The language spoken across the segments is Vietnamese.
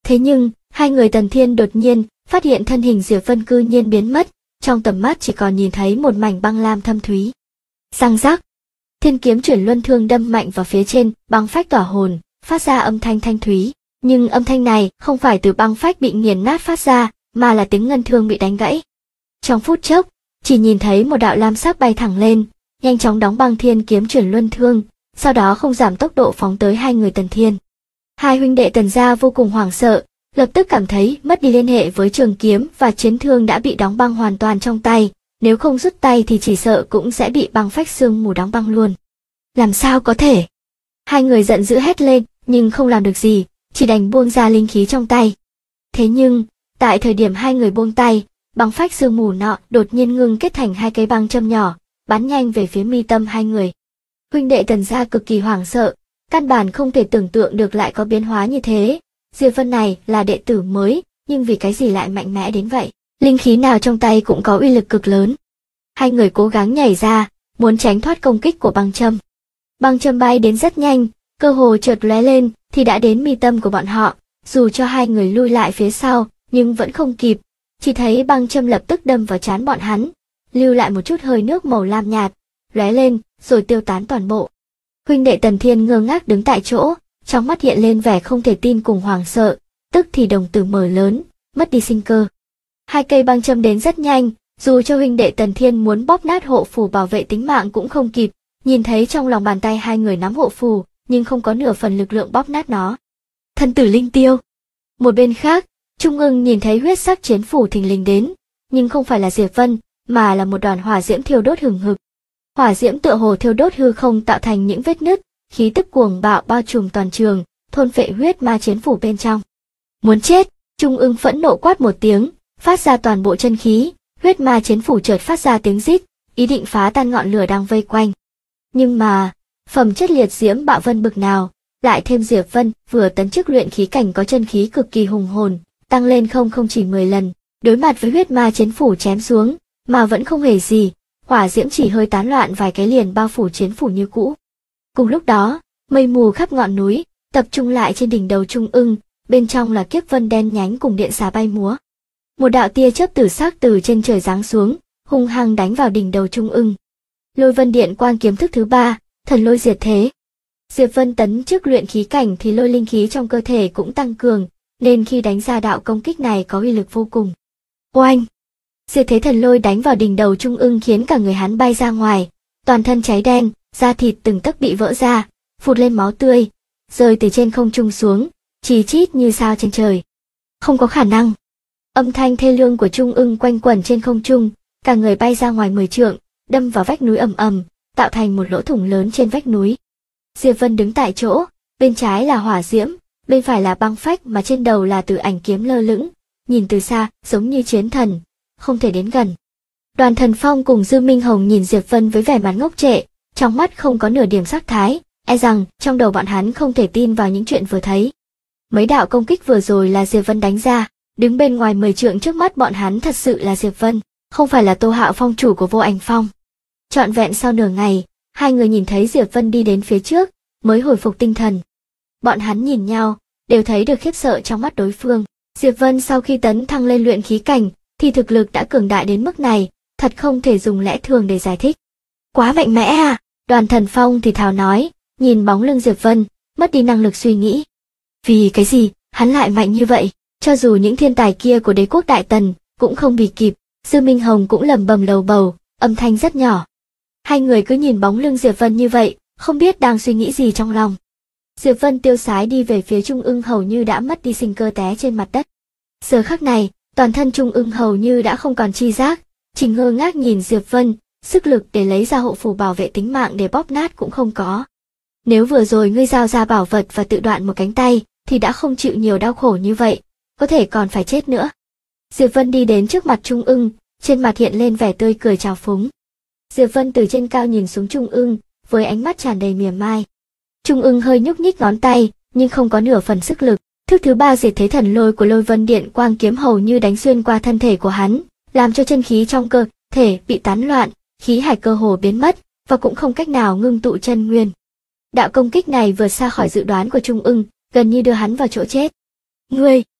Thế nhưng, hai người Tần Thiên đột nhiên phát hiện thân hình Diệp Vân cư nhiên biến mất, trong tầm mắt chỉ còn nhìn thấy một mảnh băng lam thâm thúy. Răng rắc, thiên kiếm chuyển luân thương đâm mạnh vào phía trên, băng phách tỏa hồn, phát ra âm thanh thanh thúy, nhưng âm thanh này không phải từ băng phách bị nghiền nát phát ra, mà là tiếng ngân thương bị đánh gãy. Trong phút chốc, chỉ nhìn thấy một đạo lam sắc bay thẳng lên, nhanh chóng đóng băng thiên kiếm chuyển luân thương, sau đó không giảm tốc độ phóng tới hai người Tần Thiên. Hai huynh đệ Tần gia vô cùng hoảng sợ, lập tức cảm thấy mất đi liên hệ với trường kiếm và chiến thương đã bị đóng băng hoàn toàn trong tay, nếu không rút tay thì chỉ sợ cũng sẽ bị băng phách sương mù đóng băng luôn. Làm sao có thể? Hai người giận dữ hét lên, nhưng không làm được gì, chỉ đành buông ra linh khí trong tay. Thế nhưng, tại thời điểm hai người buông tay, băng phách sương mù nọ đột nhiên ngưng kết thành hai cây băng châm nhỏ, bắn nhanh về phía mi tâm hai người. Huynh đệ Tần gia cực kỳ hoảng sợ, căn bản không thể tưởng tượng được lại có biến hóa như thế. Diệp Vân này là đệ tử mới, nhưng vì cái gì lại mạnh mẽ đến vậy? Linh khí nào trong tay cũng có uy lực cực lớn. Hai người cố gắng nhảy ra, muốn tránh thoát công kích của băng châm. Băng châm bay đến rất nhanh, cơ hồ chợt lóe lên thì đã đến mi tâm của bọn họ, dù cho hai người lui lại phía sau, nhưng vẫn không kịp, chỉ thấy băng châm lập tức đâm vào trán bọn hắn, lưu lại một chút hơi nước màu lam nhạt, lóe lên, rồi tiêu tán toàn bộ. Huynh đệ Tần Thiên ngơ ngác đứng tại chỗ, trong mắt hiện lên vẻ không thể tin cùng hoảng sợ, tức thì đồng tử mở lớn, mất đi sinh cơ. Hai cây băng châm đến rất nhanh, dù cho huynh đệ Tần Thiên muốn bóp nát hộ phù bảo vệ tính mạng cũng không kịp, nhìn thấy trong lòng bàn tay hai người nắm hộ phù, nhưng không có nửa phần lực lượng bóp nát nó. Thân tử linh tiêu. Một bên khác, Trung Ưng nhìn thấy huyết sắc chiến phủ thình lình đến, nhưng không phải là Diệp Vân, mà là một đoàn hỏa diễm thiêu đốt hừng hực. Hỏa diễm tựa hồ thiêu đốt hư không tạo thành những vết nứt, khí tức cuồng bạo bao trùm toàn trường, thôn phệ huyết ma chiến phủ bên trong. Muốn chết! Trung Ưng phẫn nộ quát một tiếng, phát ra toàn bộ chân khí, huyết ma chiến phủ chợt phát ra tiếng rít, ý định phá tan ngọn lửa đang vây quanh. Nhưng mà, phẩm chất liệt diễm bạo vân bực nào, lại thêm Diệp Vân vừa tấn chức luyện khí cảnh có chân khí cực kỳ hùng hồn, tăng lên không chỉ 10 lần, đối mặt với huyết ma chiến phủ chém xuống, mà vẫn không hề gì, hỏa diễm chỉ hơi tán loạn vài cái liền bao phủ chiến phủ như cũ. Cùng lúc đó, mây mù khắp ngọn núi, tập trung lại trên đỉnh đầu Trung Ưng, bên trong là kiếp vân đen nhánh cùng điện xà bay múa. Một đạo tia chớp tử sắc từ trên trời giáng xuống, hung hăng đánh vào đỉnh đầu Trung Ưng. Lôi vân điện quang kiếm thức thứ 3, thần lôi diệt thế. Diệp Vân tấn chức luyện khí cảnh thì lôi linh khí trong cơ thể cũng tăng cường, nên khi đánh ra đạo công kích này có uy lực vô cùng. Oanh! Diệt thế thần lôi đánh vào đỉnh đầu Trung Ưng khiến cả người hắn bay ra ngoài, toàn thân cháy đen, da thịt từng tấc bị vỡ ra, phụt lên máu tươi, rơi từ trên không trung xuống, chì chít như sao trên trời. Không có khả năng. Âm thanh thê lương của Trung Ưng quanh quẩn trên không trung, cả người bay ra ngoài 10 trượng, đâm vào vách núi ầm ầm, tạo thành một lỗ thủng lớn trên vách núi. Diệp Vân đứng tại chỗ, bên trái là hỏa diễm, bên phải là băng phách mà trên đầu là Tử Ảnh kiếm lơ lửng, nhìn từ xa giống như chiến thần, không thể đến gần. Đoàn Thần Phong cùng Dư Minh Hồng nhìn Diệp Vân với vẻ mặt ngốc trệ, trong mắt không có nửa điểm sắc thái, e rằng trong đầu bọn hắn không thể tin vào những chuyện vừa thấy. Mấy đạo công kích vừa rồi là Diệp Vân đánh ra, đứng bên ngoài 10 trượng trước mắt bọn hắn thật sự là Diệp Vân, không phải là Tô Hạo Phong chủ của Vô Ảnh Phong. Trọn vẹn sau nửa ngày, hai người nhìn thấy Diệp Vân đi đến phía trước, mới hồi phục tinh thần. Bọn hắn nhìn nhau, đều thấy được khiếp sợ trong mắt đối phương. Diệp Vân sau khi tấn thăng lên luyện khí cảnh, thì thực lực đã cường đại đến mức này, thật không thể dùng lẽ thường để giải thích. Quá mạnh mẽ à! Đoàn Thần Phong thì thào nói, nhìn bóng lưng Diệp Vân, mất đi năng lực suy nghĩ. Vì cái gì, hắn lại mạnh như vậy, cho dù những thiên tài kia của đế quốc Đại Tần, cũng không bị kịp. Dư Minh Hồng cũng lẩm bẩm lầu bầu, âm thanh rất nhỏ. Hai người cứ nhìn bóng lưng Diệp Vân như vậy, không biết đang suy nghĩ gì trong lòng. Diệp Vân tiêu sái đi về phía Trung Ưng hầu như đã mất đi sinh cơ té trên mặt đất. Giờ khắc này, toàn thân Trung Ưng hầu như đã không còn chi giác, chỉ ngơ ngác nhìn Diệp Vân, sức lực để lấy ra hộ phù bảo vệ tính mạng để bóp nát cũng không có. Nếu vừa rồi ngươi giao ra bảo vật và tự đoạn một cánh tay, thì đã không chịu nhiều đau khổ như vậy, có thể còn phải chết nữa. Diệp Vân đi đến trước mặt Trung Ưng, trên mặt hiện lên vẻ tươi cười trào phúng. Diệp Vân từ trên cao nhìn xuống Trung Ưng, với ánh mắt tràn đầy mỉa mai. Trung Ưng hơi nhúc nhích ngón tay, nhưng không có nửa phần sức lực. Thức thứ 3 diệt thế thần lôi của Lôi Vân Điện quang kiếm hầu như đánh xuyên qua thân thể của hắn, làm cho chân khí trong cơ thể bị tán loạn, khí hải cơ hồ biến mất, và cũng không cách nào ngưng tụ chân nguyên. Đạo công kích này vượt xa khỏi dự đoán của Trung Ưng, gần như đưa hắn vào chỗ chết. Ngươi,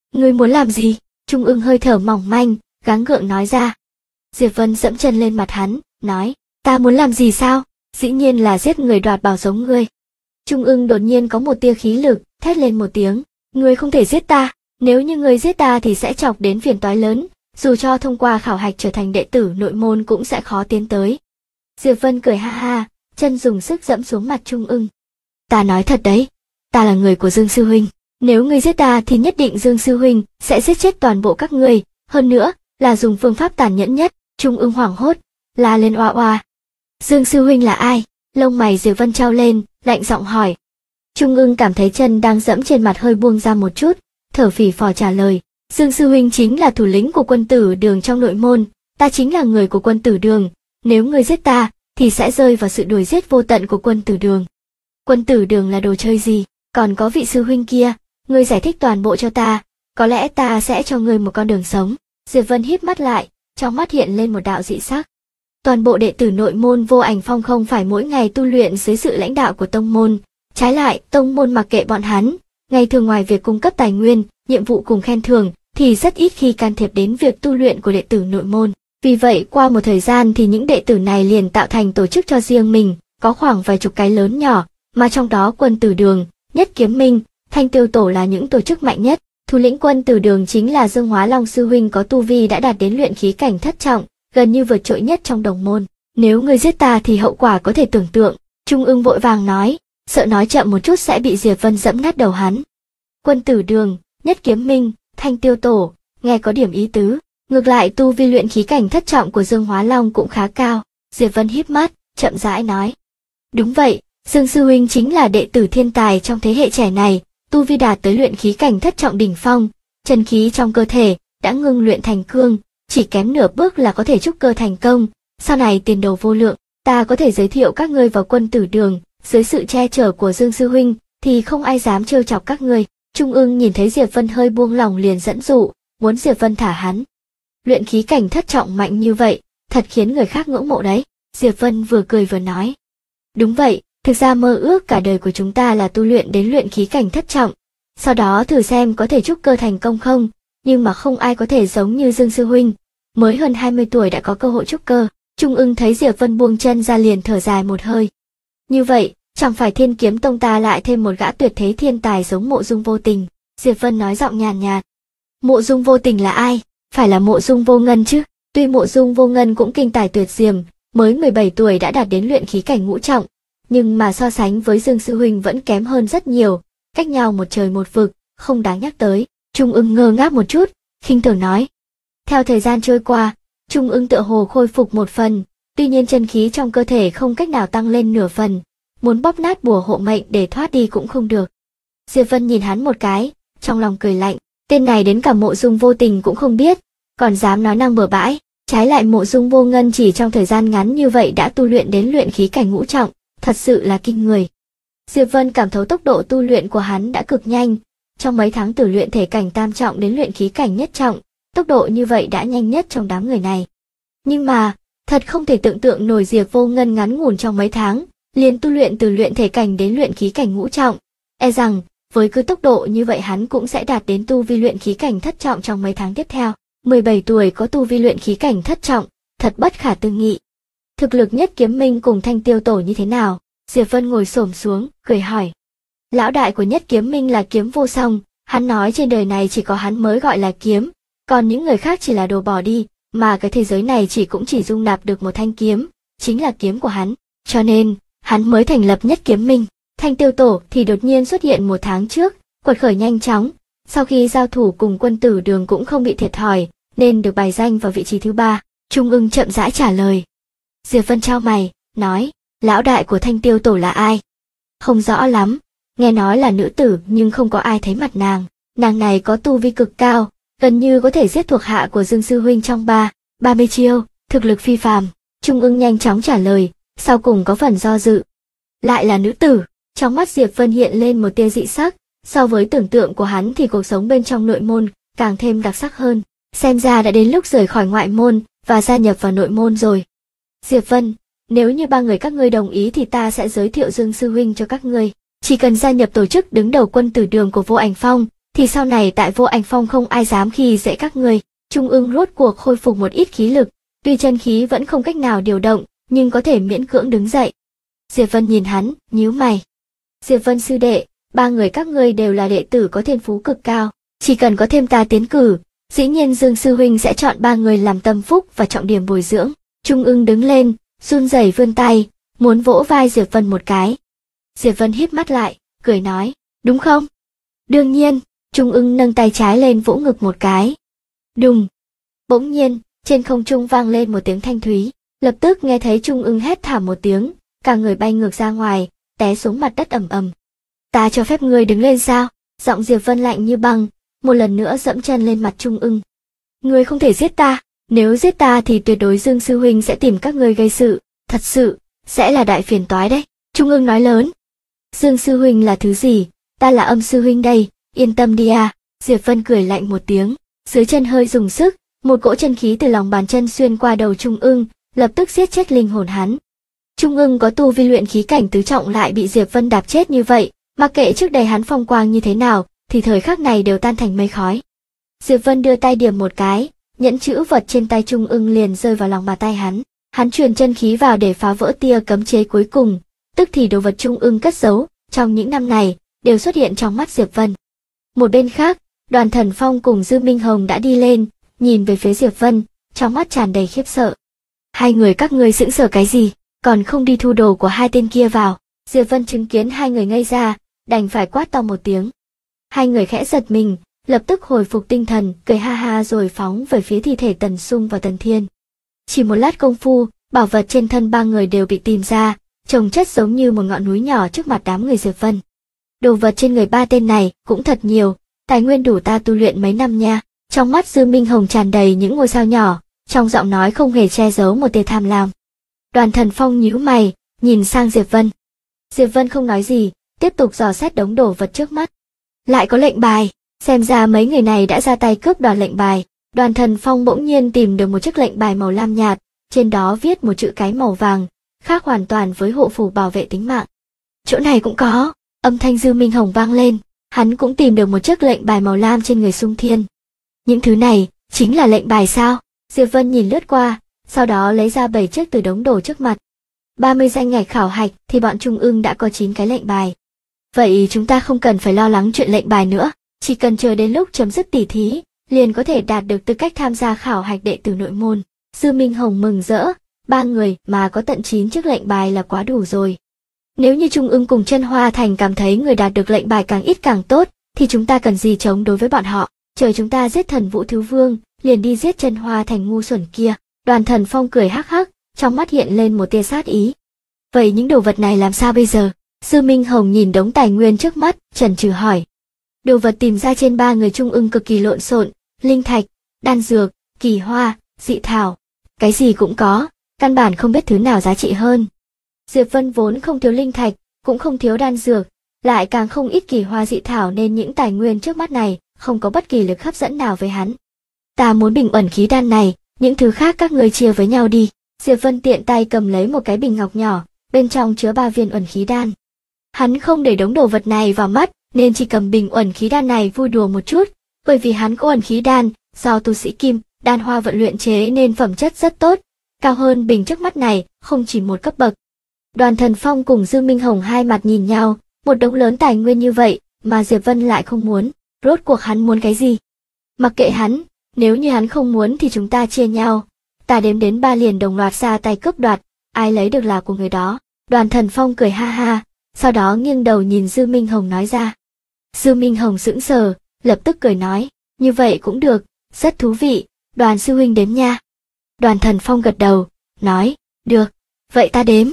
Ngươi muốn làm gì? Trung ưng hơi thở mỏng manh, gắng gượng nói ra. Diệp Vân dẫm chân lên mặt hắn, nói, ta muốn làm gì sao? Dĩ nhiên là giết người đoạt bảo giống ngươi. Trung ưng đột nhiên có một tia khí lực, thét lên một tiếng, ngươi không thể giết ta, nếu như ngươi giết ta thì sẽ chọc đến phiền toái lớn, dù cho thông qua khảo hạch trở thành đệ tử nội môn cũng sẽ khó tiến tới. Diệp Vân cười ha ha, chân dùng sức dẫm xuống mặt Trung ưng. Ta nói thật đấy, ta là người của Dương Sư Huynh, nếu ngươi giết ta thì nhất định Dương Sư Huynh sẽ giết chết toàn bộ các ngươi, hơn nữa là dùng phương pháp tàn nhẫn nhất. Trung ưng hoảng hốt, la lên oa oa. Dương Sư Huynh là ai? Lông mày Diệp Vân trao lên, lạnh giọng hỏi. Trung ưng cảm thấy chân đang dẫm trên mặt hơi buông ra một chút, thở phì phò trả lời. Dương Sư Huynh chính là thủ lĩnh của Quân Tử Đường trong nội môn, ta chính là người của Quân Tử Đường, nếu ngươi giết ta, thì sẽ rơi vào sự đuổi giết vô tận của Quân Tử Đường. Quân Tử Đường là đồ chơi gì? Còn có vị sư huynh kia, ngươi giải thích toàn bộ cho ta, có lẽ ta sẽ cho ngươi một con đường sống. Diệp Vân híp mắt lại, trong mắt hiện lên một đạo dị sắc. Toàn bộ đệ tử nội môn Vô Ảnh Phong không phải mỗi ngày tu luyện dưới sự lãnh đạo của tông môn, trái lại tông môn mặc kệ bọn hắn, ngày thường ngoài việc cung cấp tài nguyên, nhiệm vụ cùng khen thưởng, thì rất ít khi can thiệp đến việc tu luyện của đệ tử nội môn. Vì vậy qua một thời gian thì những đệ tử này liền tạo thành tổ chức cho riêng mình, có khoảng vài chục cái lớn nhỏ, mà trong đó Quân Tử Đường, Nhất Kiếm Minh, Thanh Tiêu Tổ là những tổ chức mạnh nhất. Thủ lĩnh Quân Tử Đường chính là Dương Hóa Long sư huynh, có tu vi đã đạt đến luyện khí cảnh thất trọng, gần như vượt trội nhất trong đồng môn. Nếu ngươi giết ta thì hậu quả có thể tưởng tượng. Trung ưng vội vàng nói, sợ nói chậm một chút sẽ bị Diệp Vân dẫm nát đầu hắn. Quân Tử Đường, Nhất Kiếm Minh, Thanh Tiêu Tổ, nghe có điểm ý tứ. Ngược lại tu vi luyện khí cảnh thất trọng của Dương Hóa Long cũng khá cao. Diệp Vân híp mắt, chậm rãi nói. Đúng vậy, Dương sư huynh chính là đệ tử thiên tài trong thế hệ trẻ này, tu vi đạt tới luyện khí cảnh thất trọng đỉnh phong, chân khí trong cơ thể đã ngưng luyện thành cương, chỉ kém nửa bước là có thể trúc cơ thành công, sau này tiền đồ vô lượng, ta có thể giới thiệu các ngươi vào Quân Tử Đường, dưới sự che chở của Dương sư huynh thì không ai dám trêu chọc các ngươi. Trung ưng nhìn thấy Diệp Vân hơi buông lòng liền dẫn dụ, muốn Diệp Vân thả hắn. Luyện khí cảnh thất trọng mạnh như vậy, thật khiến người khác ngưỡng mộ đấy. Diệp Vân vừa cười vừa nói. Đúng vậy, thực ra mơ ước cả đời của chúng ta là tu luyện đến luyện khí cảnh thất trọng, sau đó thử xem có thể trúc cơ thành công không, nhưng mà không ai có thể giống như Dương sư huynh, mới hơn 20 tuổi đã có cơ hội trúc cơ. Trung ưng thấy Diệp Vân buông chân ra liền thở dài một hơi. Như vậy, chẳng phải Thiên Kiếm Tông ta lại thêm một gã tuyệt thế thiên tài giống Mộ Dung Vô Tình. Diệp Vân nói giọng nhàn nhạt. Mộ Dung Vô Tình là ai? Phải là Mộ Dung Vô Ngân chứ? Tuy Mộ Dung Vô Ngân cũng kinh tài tuyệt diềm, mới 17 tuổi đã đạt đến luyện khí cảnh ngũ trọng, nhưng mà so sánh với Dương sư huynh vẫn kém hơn rất nhiều, cách nhau một trời một vực, không đáng nhắc tới. Trung ưng ngơ ngác một chút, khinh thường nói. Theo thời gian trôi qua, Trung ưng tựa hồ khôi phục một phần, tuy nhiên chân khí trong cơ thể không cách nào tăng lên nửa phần, muốn bóp nát bùa hộ mệnh để thoát đi cũng không được. Diệp Vân nhìn hắn một cái, trong lòng cười lạnh, tên này đến cả Mộ Dung Vô Tình cũng không biết, còn dám nói năng bừa bãi, trái lại Mộ Dung Vô Ngân chỉ trong thời gian ngắn như vậy đã tu luyện đến luyện khí cảnh ngũ trọng, thật sự là kinh người. Diệp Vân cảm thấu tốc độ tu luyện của hắn đã cực nhanh, trong mấy tháng từ luyện thể cảnh tam trọng đến luyện khí cảnh nhất trọng, tốc độ như vậy đã nhanh nhất trong đám người này. Nhưng mà, thật không thể tưởng tượng nổi Diệp Vô Ngân ngắn ngủn trong mấy tháng, liền tu luyện từ luyện thể cảnh đến luyện khí cảnh ngũ trọng, e rằng với cứ tốc độ như vậy hắn cũng sẽ đạt đến tu vi luyện khí cảnh thất trọng trong mấy tháng tiếp theo. 17 tuổi có tu vi luyện khí cảnh thất trọng, thật bất khả tư nghị. Thực lực Nhất Kiếm Minh cùng Thanh Tiêu Tổ như thế nào? Diệp Vân ngồi xổm xuống, cười hỏi. Lão đại của Nhất Kiếm Minh là Kiếm Vô Song, hắn nói trên đời này chỉ có hắn mới gọi là kiếm, còn những người khác chỉ là đồ bỏ đi, mà cái thế giới này cũng chỉ dung nạp được một thanh kiếm, chính là kiếm của hắn, cho nên hắn mới thành lập Nhất Kiếm Minh. Thanh Tiêu Tổ thì đột nhiên xuất hiện một tháng trước, quật khởi nhanh chóng, sau khi giao thủ cùng Quân Tử Đường cũng không bị thiệt thòi, nên được bài danh vào vị trí thứ 3. Trung ưng chậm rãi trả lời. Diệp Vân chau mày, nói, lão đại của Thanh Tiêu Tổ là ai? Không rõ lắm, nghe nói là nữ tử nhưng không có ai thấy mặt nàng, nàng này có tu vi cực cao, gần như có thể giết thuộc hạ của Dương sư huynh trong 30 chiêu, thực lực phi phàm. Trung ưng nhanh chóng trả lời, sau cùng có phần do dự. Lại là nữ tử, trong mắt Diệp Vân hiện lên một tia dị sắc, so với tưởng tượng của hắn thì cuộc sống bên trong nội môn càng thêm đặc sắc hơn, xem ra đã đến lúc rời khỏi ngoại môn và gia nhập vào nội môn rồi. Diệp Vân, nếu như 3 người các ngươi đồng ý thì ta sẽ giới thiệu Dương sư huynh cho các ngươi, chỉ cần gia nhập tổ chức đứng đầu Quân Tử Đường của Vô Ảnh Phong thì sau này tại Vô Ảnh Phong không ai dám khi dễ các ngươi. Trung ưng rốt cuộc khôi phục một ít khí lực, tuy chân khí vẫn không cách nào điều động, nhưng có thể miễn cưỡng đứng dậy. Diệp Vân nhìn hắn, nhíu mày. Diệp Vân sư đệ, ba người các ngươi đều là đệ tử có thiên phú cực cao, chỉ cần có thêm ta tiến cử, dĩ nhiên Dương sư huynh sẽ chọn ba người làm tâm phúc và trọng điểm bồi dưỡng. Trung ưng đứng lên, run rẩy vươn tay, muốn vỗ vai Diệp Vân một cái. Diệp Vân híp mắt lại, cười nói, đúng không? Đương nhiên. Trung ưng nâng tay trái lên vỗ ngực một cái. Đùng. Bỗng nhiên, trên không trung vang lên một tiếng thanh thúy, lập tức nghe thấy Trung ưng hét thảm một tiếng, cả người bay ngược ra ngoài, té xuống mặt đất ầm ầm. Ta cho phép ngươi đứng lên sao? Giọng Diệp Vân lạnh như băng, một lần nữa dẫm chân lên mặt Trung ưng. Ngươi không thể giết ta, nếu giết ta thì tuyệt đối Dương sư huynh sẽ tìm các ngươi gây sự, thật sự, sẽ là đại phiền toái đấy. Trung ưng nói lớn. Dương sư huynh là thứ gì? Ta là Âm sư huynh đây, yên tâm đi à. Diệp Vân cười lạnh một tiếng, dưới chân hơi dùng sức, một cỗ chân khí từ lòng bàn chân xuyên qua đầu Trung ưng, lập tức giết chết linh hồn hắn. Trung ưng có tu vi luyện khí cảnh tứ trọng lại bị Diệp Vân đạp chết như vậy, mặc kệ trước đây hắn phong quang như thế nào, thì thời khắc này đều tan thành mây khói. Diệp Vân đưa tay điểm một cái, nhẫn chữ vật trên tay Trung ưng liền rơi vào lòng bàn tay hắn. Hắn truyền chân khí vào để phá vỡ tia cấm chế cuối cùng, tức thì đồ vật Trung ưng cất giấu trong những năm này đều xuất hiện trong mắt Diệp Vân. Một bên khác, Đoàn Thần Phong cùng Dư Minh Hồng đã đi lên, nhìn về phía Diệp Vân, trong mắt tràn đầy khiếp sợ. Hai người các ngươi sững sờ cái gì, còn không đi thu đồ của hai tên kia vào. Diệp Vân chứng kiến hai người ngây ra, đành phải quát to một tiếng. Hai người khẽ giật mình, lập tức hồi phục tinh thần, cười ha ha rồi phóng về phía thi thể Tần Sung và Tần Thiên. Chỉ một lát công phu, bảo vật trên thân ba người đều bị tìm ra, chồng chất giống như một ngọn núi nhỏ trước mặt đám người Diệp Vân. Đồ vật trên người ba tên này cũng thật nhiều, tài nguyên đủ ta tu luyện mấy năm nha. Trong mắt Dư Minh Hồng tràn đầy những ngôi sao nhỏ, trong giọng nói không hề che giấu một tia tham lam. Đoàn Thần Phong nhíu mày, nhìn sang Diệp Vân. Diệp Vân không nói gì, tiếp tục dò xét đống đồ vật trước mắt. Lại có lệnh bài, xem ra mấy người này đã ra tay cướp đoạt lệnh bài. Đoàn Thần Phong bỗng nhiên tìm được một chiếc lệnh bài màu lam nhạt, trên đó viết một chữ cái màu vàng, khác hoàn toàn với hộ phù bảo vệ tính mạng. Chỗ này cũng có, âm thanh Dư Minh Hồng vang lên, hắn cũng tìm được một chiếc lệnh bài màu lam trên người Sung Thiên. Những thứ này, chính là lệnh bài sao? Diệp Vân nhìn lướt qua, sau đó lấy ra 7 chiếc từ đống đồ trước mặt. 30 danh ngạch khảo hạch thì bọn Trung ưng đã có 9 cái lệnh bài. Vậy chúng ta không cần phải lo lắng chuyện lệnh bài nữa, chỉ cần chờ đến lúc chấm dứt tỉ thí, liền có thể đạt được tư cách tham gia khảo hạch đệ tử nội môn. Dư Minh Hồng mừng rỡ, ba người mà có tận 9 chiếc lệnh bài là quá đủ rồi. Nếu như Trung ưng cùng Chân Hoa Thành cảm thấy người đạt được lệnh bài càng ít càng tốt, thì chúng ta cần gì chống đối với bọn họ, chờ chúng ta giết Thần Vũ Thứ Vương, liền đi giết Chân Hoa Thành ngu xuẩn kia. Đoàn Thần Phong cười hắc hắc, trong mắt hiện lên một tia sát ý. Vậy những đồ vật này làm sao bây giờ? Dư Minh Hồng nhìn đống tài nguyên trước mắt, chần chừ hỏi. Đồ vật tìm ra trên ba người Trung ưng cực kỳ lộn xộn, linh thạch, đan dược, kỳ hoa, dị thảo, cái gì cũng có, căn bản không biết thứ nào giá trị hơn. Diệp Vân vốn không thiếu linh thạch, cũng không thiếu đan dược, lại càng không ít kỳ hoa dị thảo nên những tài nguyên trước mắt này không có bất kỳ lực hấp dẫn nào với hắn. Ta muốn bình uẩn khí đan này, những thứ khác các ngươi chia với nhau đi. Diệp Vân tiện tay cầm lấy một cái bình ngọc nhỏ, bên trong chứa 3 viên uẩn khí đan. Hắn không để đống đồ vật này vào mắt, nên chỉ cầm bình uẩn khí đan này vui đùa một chút, bởi vì hắn có uẩn khí đan, do tu sĩ Kim Đan Hoa vận luyện chế nên phẩm chất rất tốt, cao hơn bình trước mắt này không chỉ một cấp bậc. Đoàn Thần Phong cùng Dư Minh Hồng hai mặt nhìn nhau, một đống lớn tài nguyên như vậy mà Diệp Vân lại không muốn, rốt cuộc hắn muốn cái gì? Mặc kệ hắn, nếu như hắn không muốn thì chúng ta chia nhau, ta đếm đến 3 liền đồng loạt ra tay cướp đoạt, ai lấy được là của người đó. Đoàn Thần Phong cười ha ha, sau đó nghiêng đầu nhìn Dư Minh Hồng nói ra. Dư Minh Hồng sững sờ, lập tức cười nói, như vậy cũng được, rất thú vị, Đoàn sư huynh đếm nha. Đoàn Thần Phong gật đầu, nói, được, vậy ta đếm.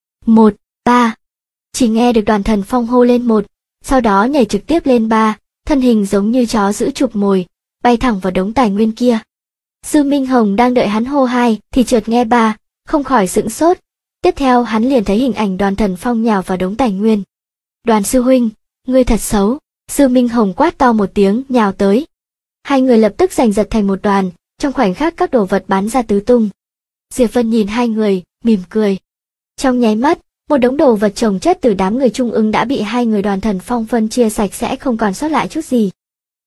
1, 3. Chỉ nghe được Đoàn Thần Phong hô lên 1, sau đó nhảy trực tiếp lên 3, thân hình giống như chó giữ chụp mồi, bay thẳng vào đống tài nguyên kia. Dư Minh Hồng đang đợi hắn hô 2 thì chợt nghe 3, không khỏi sững sốt. Tiếp theo hắn liền thấy hình ảnh Đoàn Thần Phong nhào vào đống tài nguyên. Đoàn sư huynh, ngươi thật xấu. Dư Minh Hồng quát to một tiếng nhào tới. Hai người lập tức giành giật thành một đoàn, trong khoảnh khắc các đồ vật bắn ra tứ tung. Diệp Vân nhìn hai người, mỉm cười. Trong nháy mắt, một đống đồ vật chồng chất từ đám người Trung ưng đã bị hai người Đoàn Thần Phong phân chia sạch sẽ không còn sót lại chút gì.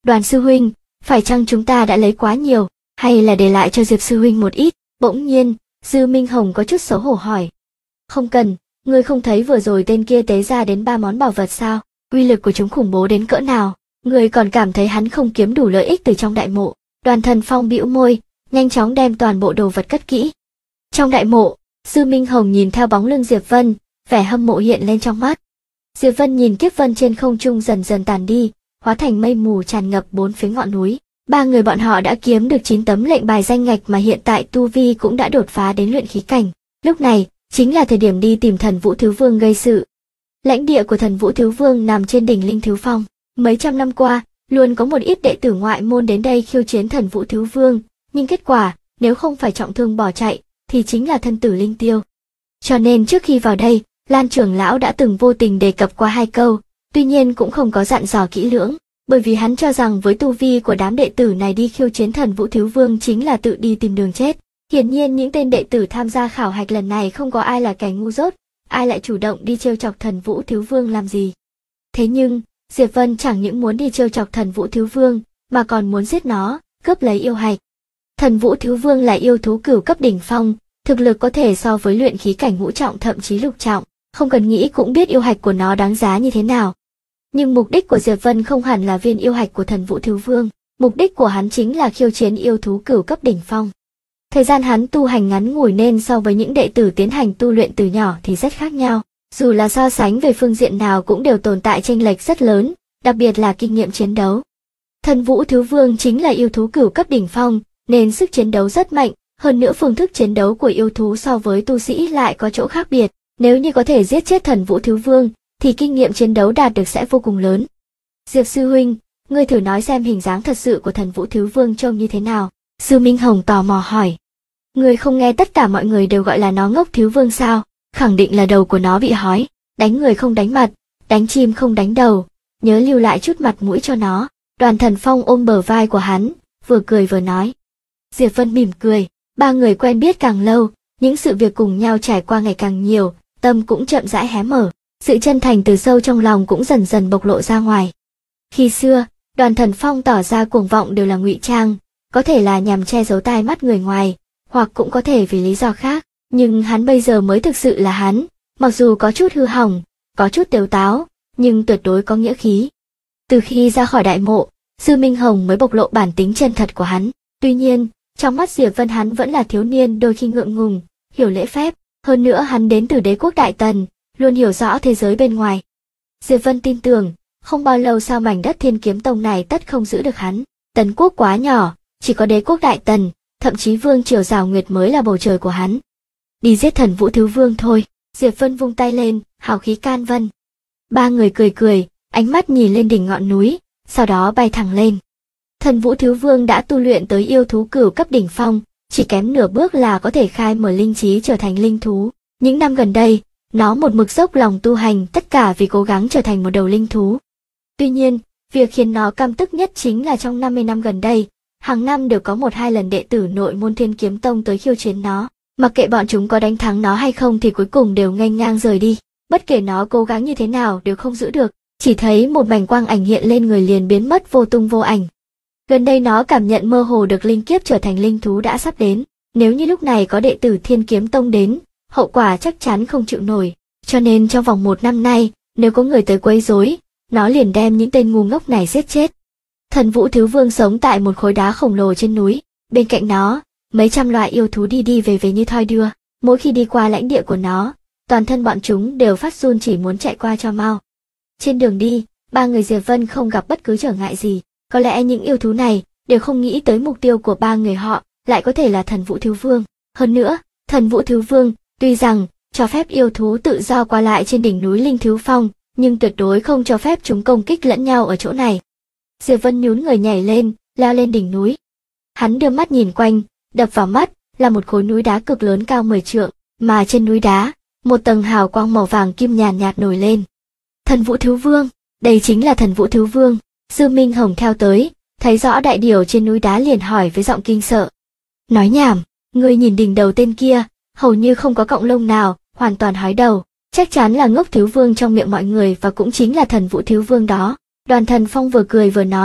Đoàn sư huynh, phải chăng chúng ta đã lấy quá nhiều, hay là để lại cho Diệp sư huynh một ít? Bỗng nhiên, Dư Minh Hồng có chút xấu hổ hỏi. Không cần, ngươi không thấy vừa rồi tên kia tế ra đến 3 món bảo vật sao? Uy lực của chúng khủng bố đến cỡ nào? Ngươi còn cảm thấy hắn không kiếm đủ lợi ích từ trong đại mộ? Đoàn Thần Phong bĩu môi, nhanh chóng đem toàn bộ đồ vật cất kỹ. Trong đại mộ, Dư Minh Hồng nhìn theo bóng lưng Diệp Vân, vẻ hâm mộ hiện lên trong mắt. Diệp Vân nhìn kiếp vân trên không trung dần dần tàn đi, hóa thành mây mù tràn ngập bốn phía ngọn núi. 3 người bọn họ đã kiếm được 9 tấm lệnh bài danh ngạch mà hiện tại tu vi cũng đã đột phá đến luyện khí cảnh. Lúc này, chính là thời điểm đi tìm Thần Vũ Thiếu Vương gây sự. Lãnh địa của Thần Vũ Thiếu Vương nằm trên đỉnh Linh Thiếu Phong. Mấy trăm năm qua, luôn có một ít đệ tử ngoại môn đến đây khiêu chiến Thần Vũ Thiếu Vương, nhưng kết quả, nếu không phải trọng thương bỏ chạy, thì chính là thân tử linh tiêu. Cho nên trước khi vào đây, Lan trưởng lão đã từng vô tình đề cập qua 2 câu, tuy nhiên cũng không có dặn dò kỹ lưỡng, bởi vì hắn cho rằng với tu vi của đám đệ tử này đi khiêu chiến Thần Vũ Thiếu Vương chính là tự đi tìm đường chết. Hiển nhiên những tên đệ tử tham gia khảo hạch lần này không có ai là kẻ ngu dốt, ai lại chủ động đi trêu chọc Thần Vũ Thiếu Vương làm gì. Thế nhưng, Diệp Vân chẳng những muốn đi trêu chọc Thần Vũ Thiếu Vương, mà còn muốn giết nó, cướp lấy yêu hạch. Thần Vũ Thiếu Vương là yêu thú cửu cấp đỉnh phong, thực lực có thể so với luyện khí cảnh ngũ trọng thậm chí lục trọng, không cần nghĩ cũng biết yêu hạch của nó đáng giá như thế nào. Nhưng mục đích của Diệp Vân không hẳn là viên yêu hạch của Thần Vũ Thiếu Vương, mục đích của hắn chính là khiêu chiến yêu thú cửu cấp đỉnh phong. Thời gian hắn tu hành ngắn ngủi nên so với những đệ tử tiến hành tu luyện từ nhỏ thì rất khác nhau, dù là so sánh về phương diện nào cũng đều tồn tại chênh lệch rất lớn, đặc biệt là kinh nghiệm chiến đấu. Thần Vũ Thiếu Vương chính là yêu thú cửu cấp đỉnh phong, nên sức chiến đấu rất mạnh, hơn nữa phương thức chiến đấu của yêu thú so với tu sĩ lại có chỗ khác biệt, nếu như có thể giết chết Thần Vũ Thiếu Vương, thì kinh nghiệm chiến đấu đạt được sẽ vô cùng lớn. Diệp sư huynh, ngươi thử nói xem hình dáng thật sự của Thần Vũ Thiếu Vương trông như thế nào? Dư Minh Hồng tò mò hỏi. Ngươi không nghe tất cả mọi người đều gọi là nó Ngốc Thiếu Vương sao? Khẳng định là đầu của nó bị hói, đánh người không đánh mặt, đánh chim không đánh đầu, nhớ lưu lại chút mặt mũi cho nó. Đoàn Thần Phong ôm bờ vai của hắn, vừa cười vừa nói. Diệp Vân mỉm cười, 3 người quen biết càng lâu, những sự việc cùng nhau trải qua ngày càng nhiều, tâm cũng chậm rãi hé mở, sự chân thành từ sâu trong lòng cũng dần dần bộc lộ ra ngoài. Khi xưa, Đoàn Thần Phong tỏ ra cuồng vọng đều là ngụy trang, có thể là nhằm che giấu tai mắt người ngoài, hoặc cũng có thể vì lý do khác, nhưng hắn bây giờ mới thực sự là hắn, mặc dù có chút hư hỏng, có chút tếu táo, nhưng tuyệt đối có nghĩa khí. Từ khi ra khỏi đại mộ, Dư Minh Hồng mới bộc lộ bản tính chân thật của hắn, tuy nhiên, trong mắt Diệp Vân hắn vẫn là thiếu niên đôi khi ngượng ngùng, hiểu lễ phép, hơn nữa hắn đến từ đế quốc Đại Tần, luôn hiểu rõ thế giới bên ngoài. Diệp Vân tin tưởng, không bao lâu sau mảnh đất Thiên Kiếm Tông này tất không giữ được hắn, Tần quốc quá nhỏ, chỉ có đế quốc Đại Tần, thậm chí vương triều Giảo Nguyệt mới là bầu trời của hắn. Đi giết Thần Vũ Thiếu Vương thôi, Diệp Vân vung tay lên, hào khí can vân. 3 người cười cười, ánh mắt nhìn lên đỉnh ngọn núi, sau đó bay thẳng lên. Thần Vũ Thiếu Vương đã tu luyện tới yêu thú cửu cấp đỉnh phong, chỉ kém nửa bước là có thể khai mở linh trí trở thành linh thú. Những năm gần đây, nó một mực dốc lòng tu hành tất cả vì cố gắng trở thành một đầu linh thú. Tuy nhiên, việc khiến nó căm tức nhất chính là trong 50 năm gần đây, hàng năm đều có 1-2 lần đệ tử nội môn Thiên Kiếm Tông tới khiêu chiến nó. Mặc kệ bọn chúng có đánh thắng nó hay không thì cuối cùng đều nghênh ngang rời đi. Bất kể nó cố gắng như thế nào đều không giữ được, chỉ thấy một mảnh quang ảnh hiện lên người liền biến mất vô tung vô ảnh. Gần đây nó cảm nhận mơ hồ được linh kiếp trở thành linh thú đã sắp đến, nếu như lúc này có đệ tử Thiên Kiếm Tông đến, hậu quả chắc chắn không chịu nổi, cho nên trong vòng 1 năm nay, nếu có người tới quấy rối, nó liền đem những tên ngu ngốc này giết chết. Thần Vũ Thiếu Vương sống tại một khối đá khổng lồ trên núi, bên cạnh nó, mấy trăm loại yêu thú đi đi về về như thoi đưa, mỗi khi đi qua lãnh địa của nó, toàn thân bọn chúng đều phát run chỉ muốn chạy qua cho mau. Trên đường đi, 3 người Diệp Vân không gặp bất cứ trở ngại gì, có lẽ những yêu thú này đều không nghĩ tới mục tiêu của 3 người họ lại có thể là Thần Vũ Thiếu Vương. Hơn nữa, Thần Vũ Thiếu Vương, tuy rằng cho phép yêu thú tự do qua lại trên đỉnh núi Linh Thiếu Phong, nhưng tuyệt đối không cho phép chúng công kích lẫn nhau ở chỗ này. Diệp Vân nhún người nhảy lên, leo lên đỉnh núi. Hắn đưa mắt nhìn quanh, đập vào mắt là một khối núi đá cực lớn cao 10 trượng, mà trên núi đá, một tầng hào quang màu vàng kim nhàn nhạt nổi lên. Thần Vũ Thiếu Vương, đây chính là Thần Vũ Thiếu Vương. Dư Minh Hồng theo tới, thấy rõ đại điểu trên núi đá liền hỏi với giọng kinh sợ. Nói nhảm, ngươi nhìn đỉnh đầu tên kia, hầu như không có cọng lông nào, hoàn toàn hói đầu, chắc chắn là Ngốc Thiếu Vương trong miệng mọi người và cũng chính là Thần Vũ Thiếu Vương đó. Đoàn Thần Phong vừa cười vừa nói,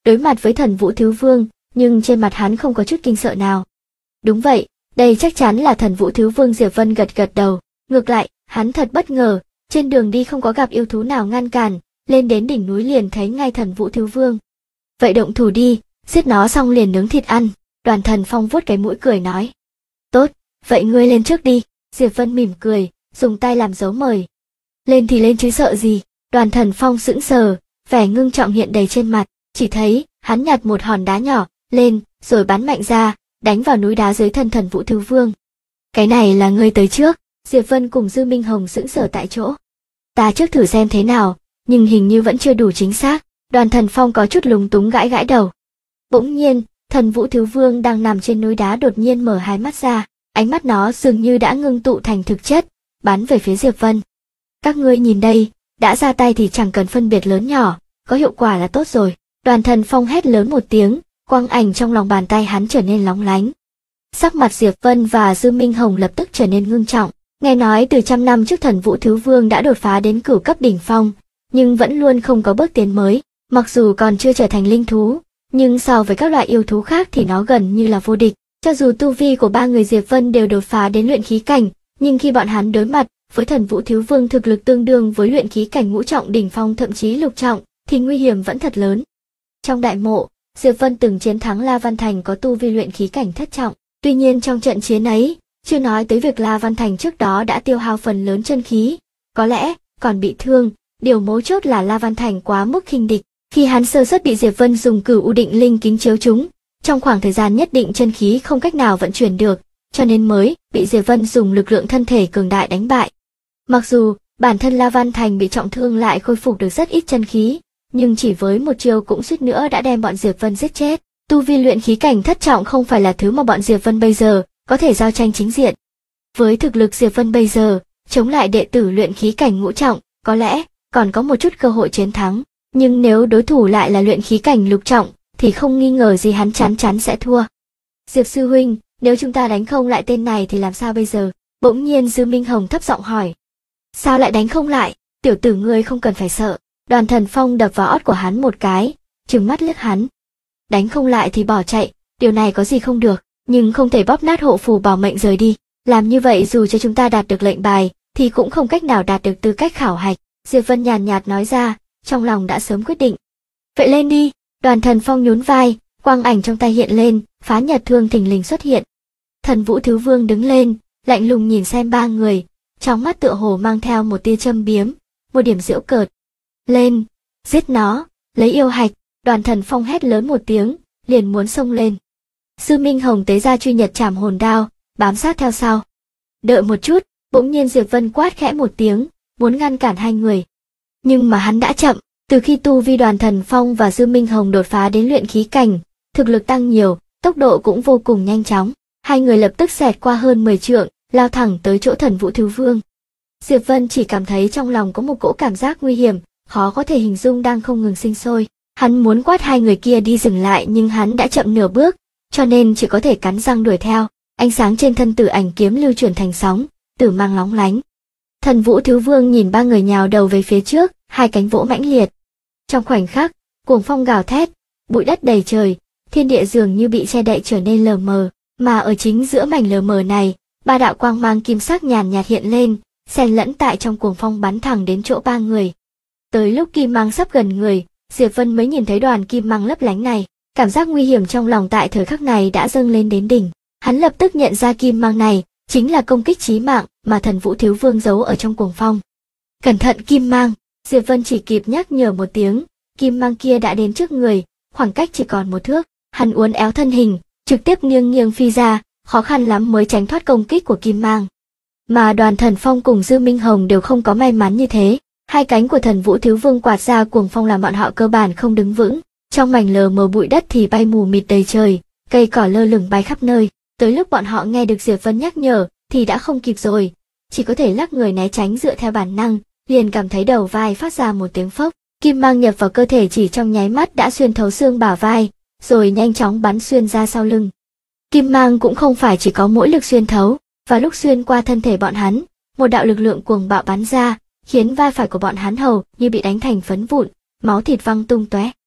đối mặt với Thần Vũ Thiếu Vương, nhưng trên mặt hắn không có chút kinh sợ nào. Đúng vậy, đây chắc chắn là Thần Vũ Thiếu Vương. Diệp Vân gật gật đầu. Ngược lại, hắn thật bất ngờ, trên đường đi không có gặp yêu thú nào ngăn cản, lên đến đỉnh núi liền thấy ngay Thần Vũ Thiếu Vương. Vậy động thủ đi, giết nó xong liền nướng thịt ăn. Đoàn Thần Phong vuốt cái mũi cười nói. Tốt, vậy ngươi lên trước đi. Diệp Vân mỉm cười, dùng tay làm dấu mời. Lên thì lên chứ sợ gì. Đoàn Thần Phong sững sờ, vẻ ngưng trọng hiện đầy trên mặt, chỉ thấy hắn nhặt một hòn đá nhỏ lên, rồi bắn mạnh ra, đánh vào núi đá dưới thân Thần Vũ Thiếu Vương. Cái này là ngươi tới trước. Diệp Vân cùng Dư Minh Hồng sững sờ tại chỗ. Ta trước thử xem thế nào, nhưng hình như vẫn chưa đủ chính xác. Đoàn Thần Phong có chút lúng túng gãi gãi đầu. Bỗng nhiên, Thần Vũ Thiếu Vương đang nằm trên núi đá đột nhiên mở hai mắt ra, ánh mắt nó dường như đã ngưng tụ thành thực chất, bắn về phía Diệp Vân. Các ngươi nhìn đây, đã ra tay thì chẳng cần phân biệt lớn nhỏ, có hiệu quả là tốt rồi. Đoàn Thần Phong hét lớn một tiếng, quang ảnh trong lòng bàn tay hắn trở nên lóng lánh. Sắc mặt Diệp Vân và Dư Minh Hồng lập tức trở nên ngưng trọng. Nghe nói từ 100 năm trước Thần Vũ Thiếu Vương đã đột phá đến cửu cấp đỉnh phong, nhưng vẫn luôn không có bước tiến mới. Mặc dù còn chưa trở thành linh thú, nhưng so với các loại yêu thú khác thì nó gần như là vô địch. Cho dù tu vi của ba người Diệp Vân đều đột phá đến luyện khí cảnh, nhưng khi bọn hắn đối mặt với Thần Vũ Thiếu Vương thực lực tương đương với luyện khí cảnh ngũ trọng đỉnh phong thậm chí lục trọng, thì nguy hiểm vẫn thật lớn. Trong đại mộ, Diệp Vân từng chiến thắng La Văn Thành có tu vi luyện khí cảnh thất trọng, tuy nhiên trong trận chiến ấy, chưa nói tới việc La Văn Thành trước đó đã tiêu hao phần lớn chân khí, có lẽ còn bị thương, điều mấu chốt là La Văn Thành quá mức khinh địch, khi hắn sơ suất bị Diệp Vân dùng Cửu U Định Linh Kính chiếu trúng, trong khoảng thời gian nhất định chân khí không cách nào vận chuyển được, cho nên mới bị Diệp Vân dùng lực lượng thân thể cường đại đánh bại. Mặc dù bản thân La Văn Thành bị trọng thương lại khôi phục được rất ít chân khí, nhưng chỉ với một chiêu cũng suýt nữa đã đem bọn Diệp Vân giết chết. Tu vi luyện khí cảnh thất trọng không phải là thứ mà bọn Diệp Vân bây giờ có thể giao tranh chính diện. Với thực lực Diệp Vân bây giờ, chống lại đệ tử luyện khí cảnh ngũ trọng, có lẽ còn có một chút cơ hội chiến thắng, nhưng nếu đối thủ lại là luyện khí cảnh lục trọng, thì không nghi ngờ gì hắn chắn chắn sẽ thua. Diệp sư huynh, nếu chúng ta đánh không lại tên này thì làm sao bây giờ? Bỗng nhiên Dư Minh Hồng thấp giọng hỏi. Sao lại đánh không lại? Tiểu tử ngươi không cần phải sợ. Đoàn Thần Phong đập vào ót của hắn một cái, trừng mắt liếc hắn. Đánh không lại thì bỏ chạy, điều này có gì không được, nhưng không thể bóp nát hộ phù bảo mệnh rời đi. Làm như vậy dù cho chúng ta đạt được lệnh bài, thì cũng không cách nào đạt được tư cách khảo hạch. Diệp Vân nhàn nhạt nói ra, trong lòng đã sớm quyết định. Vậy lên đi. Đoàn Thần Phong nhún vai, quang ảnh trong tay hiện lên, Phá Nhật Thương thình lình xuất hiện. Thần Vũ Thiếu Vương đứng lên, lạnh lùng nhìn xem ba người, trong mắt tựa hồ mang theo một tia châm biếm, một điểm giễu cợt. Lên, giết nó, lấy yêu hạch. Đoàn Thần Phong hét lớn một tiếng, liền muốn xông lên. Dư Minh Hồng tế ra Truy Nhật Trảm Hồn Đao, bám sát theo sau. Đợi một chút, bỗng nhiên Diệp Vân quát khẽ một tiếng, muốn ngăn cản hai người. Nhưng mà hắn đã chậm, từ khi tu vi Đoàn Thần Phong và Dư Minh Hồng đột phá đến luyện khí cảnh, thực lực tăng nhiều, tốc độ cũng vô cùng nhanh chóng. Hai người lập tức xẹt qua hơn 10 trượng, lao thẳng tới chỗ Thần Vũ Thiếu Vương. Diệp Vân chỉ cảm thấy trong lòng có một cỗ cảm giác nguy hiểm, khó có thể hình dung đang không ngừng sinh sôi. Hắn muốn quát hai người kia đi dừng lại nhưng hắn đã chậm nửa bước, cho nên chỉ có thể cắn răng đuổi theo. Ánh sáng trên thân Tử Ảnh kiếm lưu chuyển thành sóng, tử mang lóng lánh. Thần Vũ Thiếu Vương nhìn ba người nhào đầu về phía trước, hai cánh vỗ mãnh liệt. Trong khoảnh khắc, cuồng phong gào thét, bụi đất đầy trời, thiên địa dường như bị che đậy trở nên lờ mờ, mà ở chính giữa mảnh lờ mờ này, ba đạo quang mang kim sắc nhàn nhạt hiện lên, xen lẫn tại trong cuồng phong bắn thẳng đến chỗ ba người. Tới lúc kim mang sắp gần người, Diệp Vân mới nhìn thấy đoàn kim mang lấp lánh này, cảm giác nguy hiểm trong lòng tại thời khắc này đã dâng lên đến đỉnh. Hắn lập tức nhận ra kim mang này chính là công kích chí mạng mà Thần Vũ Thiếu Vương giấu ở trong cuồng phong. Cẩn thận kim mang! Diệp Vân chỉ kịp nhắc nhở một tiếng, kim mang kia đã đến trước người, khoảng cách chỉ còn một thước. Hắn uốn éo thân hình, trực tiếp nghiêng nghiêng phi ra, khó khăn lắm mới tránh thoát công kích của kim mang. Mà Đoàn Thần Phong cùng Dư Minh Hồng đều không có may mắn như thế. Hai cánh của Thần Vũ Thiếu Vương quạt ra cuồng phong làm bọn họ cơ bản không đứng vững. Trong mảnh lờ mờ bụi đất thì bay mù mịt đầy trời, cây cỏ lơ lửng bay khắp nơi. Tới lúc bọn họ nghe được Diệp Vân nhắc nhở thì đã không kịp rồi, chỉ có thể lắc người né tránh dựa theo bản năng, liền cảm thấy đầu vai phát ra một tiếng phốc. Kim mang nhập vào cơ thể chỉ trong nháy mắt đã xuyên thấu xương bả vai, rồi nhanh chóng bắn xuyên ra sau lưng. Kim mang cũng không phải chỉ có mỗi lực xuyên thấu, và lúc xuyên qua thân thể bọn hắn, một đạo lực lượng cuồng bạo bắn ra, khiến vai phải của bọn hắn hầu như bị đánh thành phấn vụn, máu thịt văng tung tóe.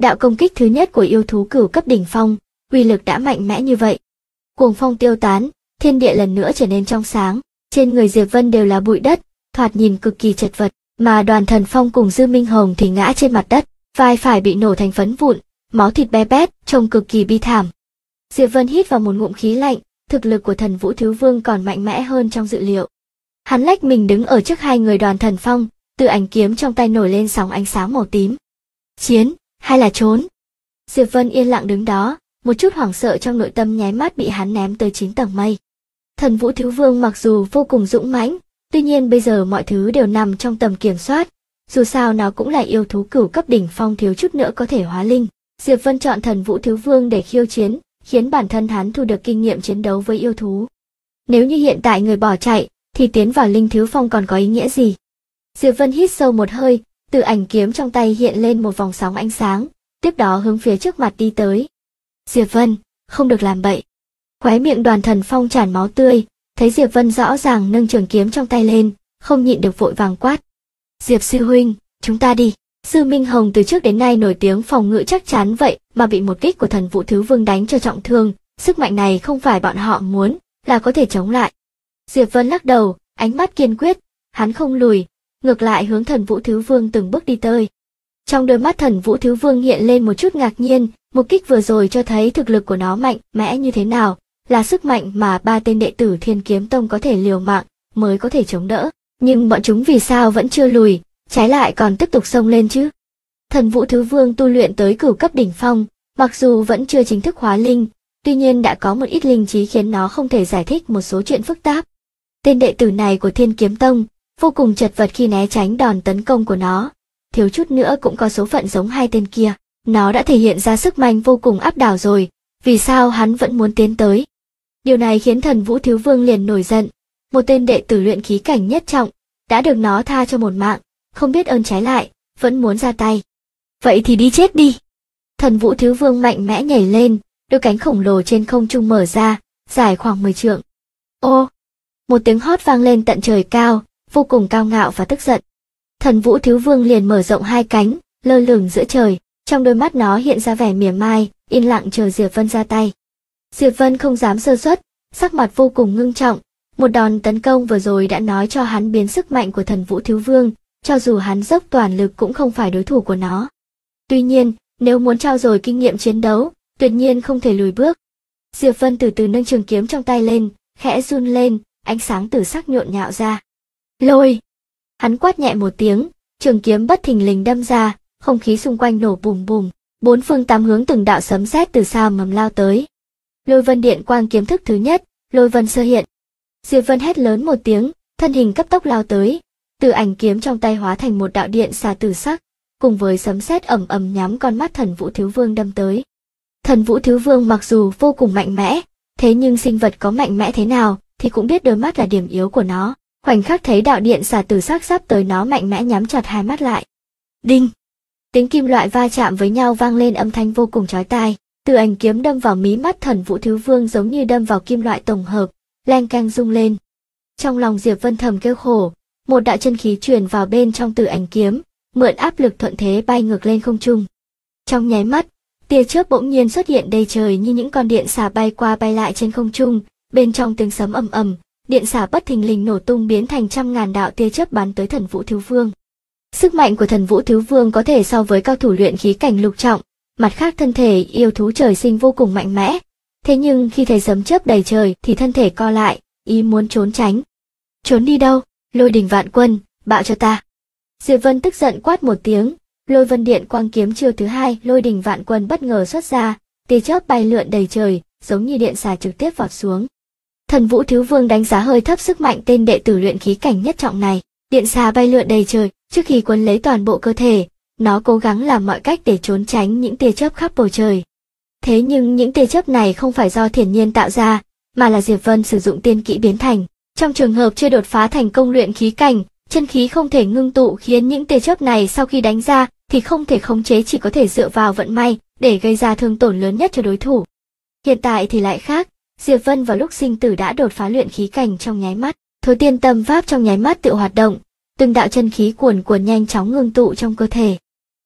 Đạo công kích thứ nhất của yêu thú cửu cấp đỉnh phong, uy lực đã mạnh mẽ như vậy. Cuồng phong tiêu tán, thiên địa lần nữa trở nên trong sáng, trên người Diệp Vân đều là bụi đất, thoạt nhìn cực kỳ chật vật, mà Đoàn Thần Phong cùng Dư Minh Hồng thì ngã trên mặt đất, vai phải bị nổ thành phấn vụn, máu thịt be bét, trông cực kỳ bi thảm. Diệp Vân hít vào một ngụm khí lạnh, thực lực của Thần Vũ Thiếu Vương còn mạnh mẽ hơn trong dự liệu. Hắn lách mình đứng ở trước hai người Đoàn Thần Phong, từ ảnh kiếm trong tay nổi lên sóng ánh sáng màu tím. Chiến, hay là trốn? Diệp Vân yên lặng đứng đó, một chút hoảng sợ trong nội tâm nháy mắt bị hắn ném tới 9 tầng mây. Thần Vũ Thiếu Vương mặc dù vô cùng dũng mãnh, tuy nhiên bây giờ mọi thứ đều nằm trong tầm kiểm soát, dù sao nó cũng là yêu thú cửu cấp đỉnh phong, thiếu chút nữa có thể hóa linh. Diệp Vân chọn Thần Vũ Thiếu Vương để khiêu chiến, khiến bản thân hắn thu được kinh nghiệm chiến đấu với yêu thú. Nếu như hiện tại người bỏ chạy, thì tiến vào linh thiếu phong còn có ý nghĩa gì? Diệp Vân hít sâu một hơi, từ ảnh kiếm trong tay hiện lên một vòng sóng ánh sáng, tiếp đó hướng phía trước mặt đi tới. Diệp Vân, không được làm bậy. Khóe miệng Đoàn Thần Phong tràn máu tươi, thấy Diệp Vân rõ ràng nâng trường kiếm trong tay lên, không nhịn được vội vàng quát. Diệp sư huynh, chúng ta đi. Dư Minh Hồng từ trước đến nay nổi tiếng phòng ngự chắc chắn, vậy mà bị một kích của Thần Vũ Thiếu Vương đánh cho trọng thương, sức mạnh này không phải bọn họ muốn, là có thể chống lại. Diệp Vân lắc đầu, ánh mắt kiên quyết, hắn không lùi, ngược lại hướng Thần Vũ Thiếu Vương từng bước đi tới. Trong đôi mắt Thần Vũ Thiếu Vương hiện lên một chút ngạc nhiên, một kích vừa rồi cho thấy thực lực của nó mạnh mẽ như thế nào, là sức mạnh mà 3 tên đệ tử Thiên Kiếm Tông có thể liều mạng mới có thể chống đỡ, nhưng bọn chúng vì sao vẫn chưa lùi, trái lại còn tiếp tục xông lên chứ? Thần Vũ Thiếu Vương tu luyện tới cửu cấp đỉnh phong, mặc dù vẫn chưa chính thức hóa linh, tuy nhiên đã có một ít linh trí khiến nó không thể giải thích một số chuyện phức tạp. Tên đệ tử này của Thiên Kiếm Tông vô cùng chật vật khi né tránh đòn tấn công của nó, thiếu chút nữa cũng có số phận giống hai tên kia. Nó đã thể hiện ra sức mạnh vô cùng áp đảo rồi, vì sao hắn vẫn muốn tiến tới? Điều này khiến Thần Vũ Thiếu Vương liền nổi giận, một tên đệ tử luyện khí cảnh nhất trọng, đã được nó tha cho một mạng, không biết ơn trái lại, vẫn muốn ra tay. Vậy thì đi chết đi! Thần Vũ Thiếu Vương mạnh mẽ nhảy lên, đôi cánh khổng lồ trên không trung mở ra, dài khoảng 10 trượng. Ô! Một tiếng hót vang lên tận trời cao, vô cùng cao ngạo và tức giận. Thần Vũ Thiếu Vương liền mở rộng hai cánh, lơ lửng giữa trời, trong đôi mắt nó hiện ra vẻ mỉa mai, yên lặng chờ Diệp Vân ra tay. Diệp Vân không dám sơ suất, sắc mặt vô cùng ngưng trọng, một đòn tấn công vừa rồi đã nói cho hắn biến sức mạnh của Thần Vũ Thiếu Vương, cho dù hắn dốc toàn lực cũng không phải đối thủ của nó. Tuy nhiên, nếu muốn trao dồi kinh nghiệm chiến đấu, tuyệt nhiên không thể lùi bước. Diệp Vân từ từ nâng trường kiếm trong tay lên, khẽ run lên, ánh sáng tử sắc nhộn nhạo ra. Lôi! Hắn quát nhẹ một tiếng, trường kiếm bất thình lình đâm ra, không khí xung quanh nổ bùm bùm, bốn phương tám hướng từng đạo sấm sét từ xa mầm lao tới. Lôi Vân Điện Quang kiếm thức thứ nhất, Lôi Vân sơ hiện. Diệp Vân hét lớn một tiếng, thân hình cấp tốc lao tới, từ ảnh kiếm trong tay hóa thành một đạo điện xà tử sắc, cùng với sấm sét ầm ầm nhắm con mắt Thần Vũ Thiếu Vương đâm tới. Thần Vũ Thiếu Vương mặc dù vô cùng mạnh mẽ, thế nhưng sinh vật có mạnh mẽ thế nào thì cũng biết đôi mắt là điểm yếu của nó. Khoảnh khắc thấy đạo điện xà tử sắc sắp tới, nó mạnh mẽ nhắm chặt hai mắt lại. Đinh! Tiếng kim loại va chạm với nhau vang lên âm thanh vô cùng chói tai, từ ảnh kiếm đâm vào mí mắt Thần Vũ Thiếu Vương giống như đâm vào kim loại tổng hợp, leng keng rung lên. Trong lòng Diệp Vân thầm kêu khổ, một đạo chân khí truyền vào bên trong từ ảnh kiếm, mượn áp lực thuận thế bay ngược lên không trung. Trong nháy mắt, tia chớp bỗng nhiên xuất hiện đầy trời như những con điện xà bay qua bay lại trên không trung, bên trong tiếng sấm ầm ầm, điện xà bất thình lình nổ tung biến thành trăm ngàn đạo tia chớp bắn tới Thần Vũ Thiếu Vương. Sức mạnh của Thần Vũ Thiếu Vương có thể so với cao thủ luyện khí cảnh lục trọng, mặt khác thân thể yêu thú trời sinh vô cùng mạnh mẽ, thế nhưng khi thấy sấm chớp đầy trời thì thân thể co lại, ý muốn trốn tránh. Trốn đi đâu? Lôi Đình Vạn Quân, bạo cho ta! Diệp Vân tức giận quát một tiếng, Lôi Vân Điện Quang kiếm chiêu thứ hai, Lôi Đình Vạn Quân bất ngờ xuất ra, tia chớp bay lượn đầy trời, giống như điện xà trực tiếp vọt xuống. Thần Vũ Thiếu Vương đánh giá hơi thấp sức mạnh tên đệ tử luyện khí cảnh nhất trọng này, điện xà bay lượn đầy trời, trước khi quấn lấy toàn bộ cơ thể, nó cố gắng làm mọi cách để trốn tránh những tia chớp khắp bầu trời. Thế nhưng những tia chớp này không phải do thiên nhiên tạo ra, mà là Diệp Vân sử dụng tiên kỹ biến thành. Trong trường hợp chưa đột phá thành công luyện khí cảnh, chân khí không thể ngưng tụ khiến những tia chớp này sau khi đánh ra thì không thể khống chế, chỉ có thể dựa vào vận may để gây ra thương tổn lớn nhất cho đối thủ. Hiện tại thì lại khác, Diệp Vân vào lúc sinh tử đã đột phá luyện khí cảnh trong nháy mắt, Thối Tiên Tâm Pháp trong nháy mắt tự hoạt động, từng đạo chân khí cuồn cuộn nhanh chóng ngưng tụ trong cơ thể.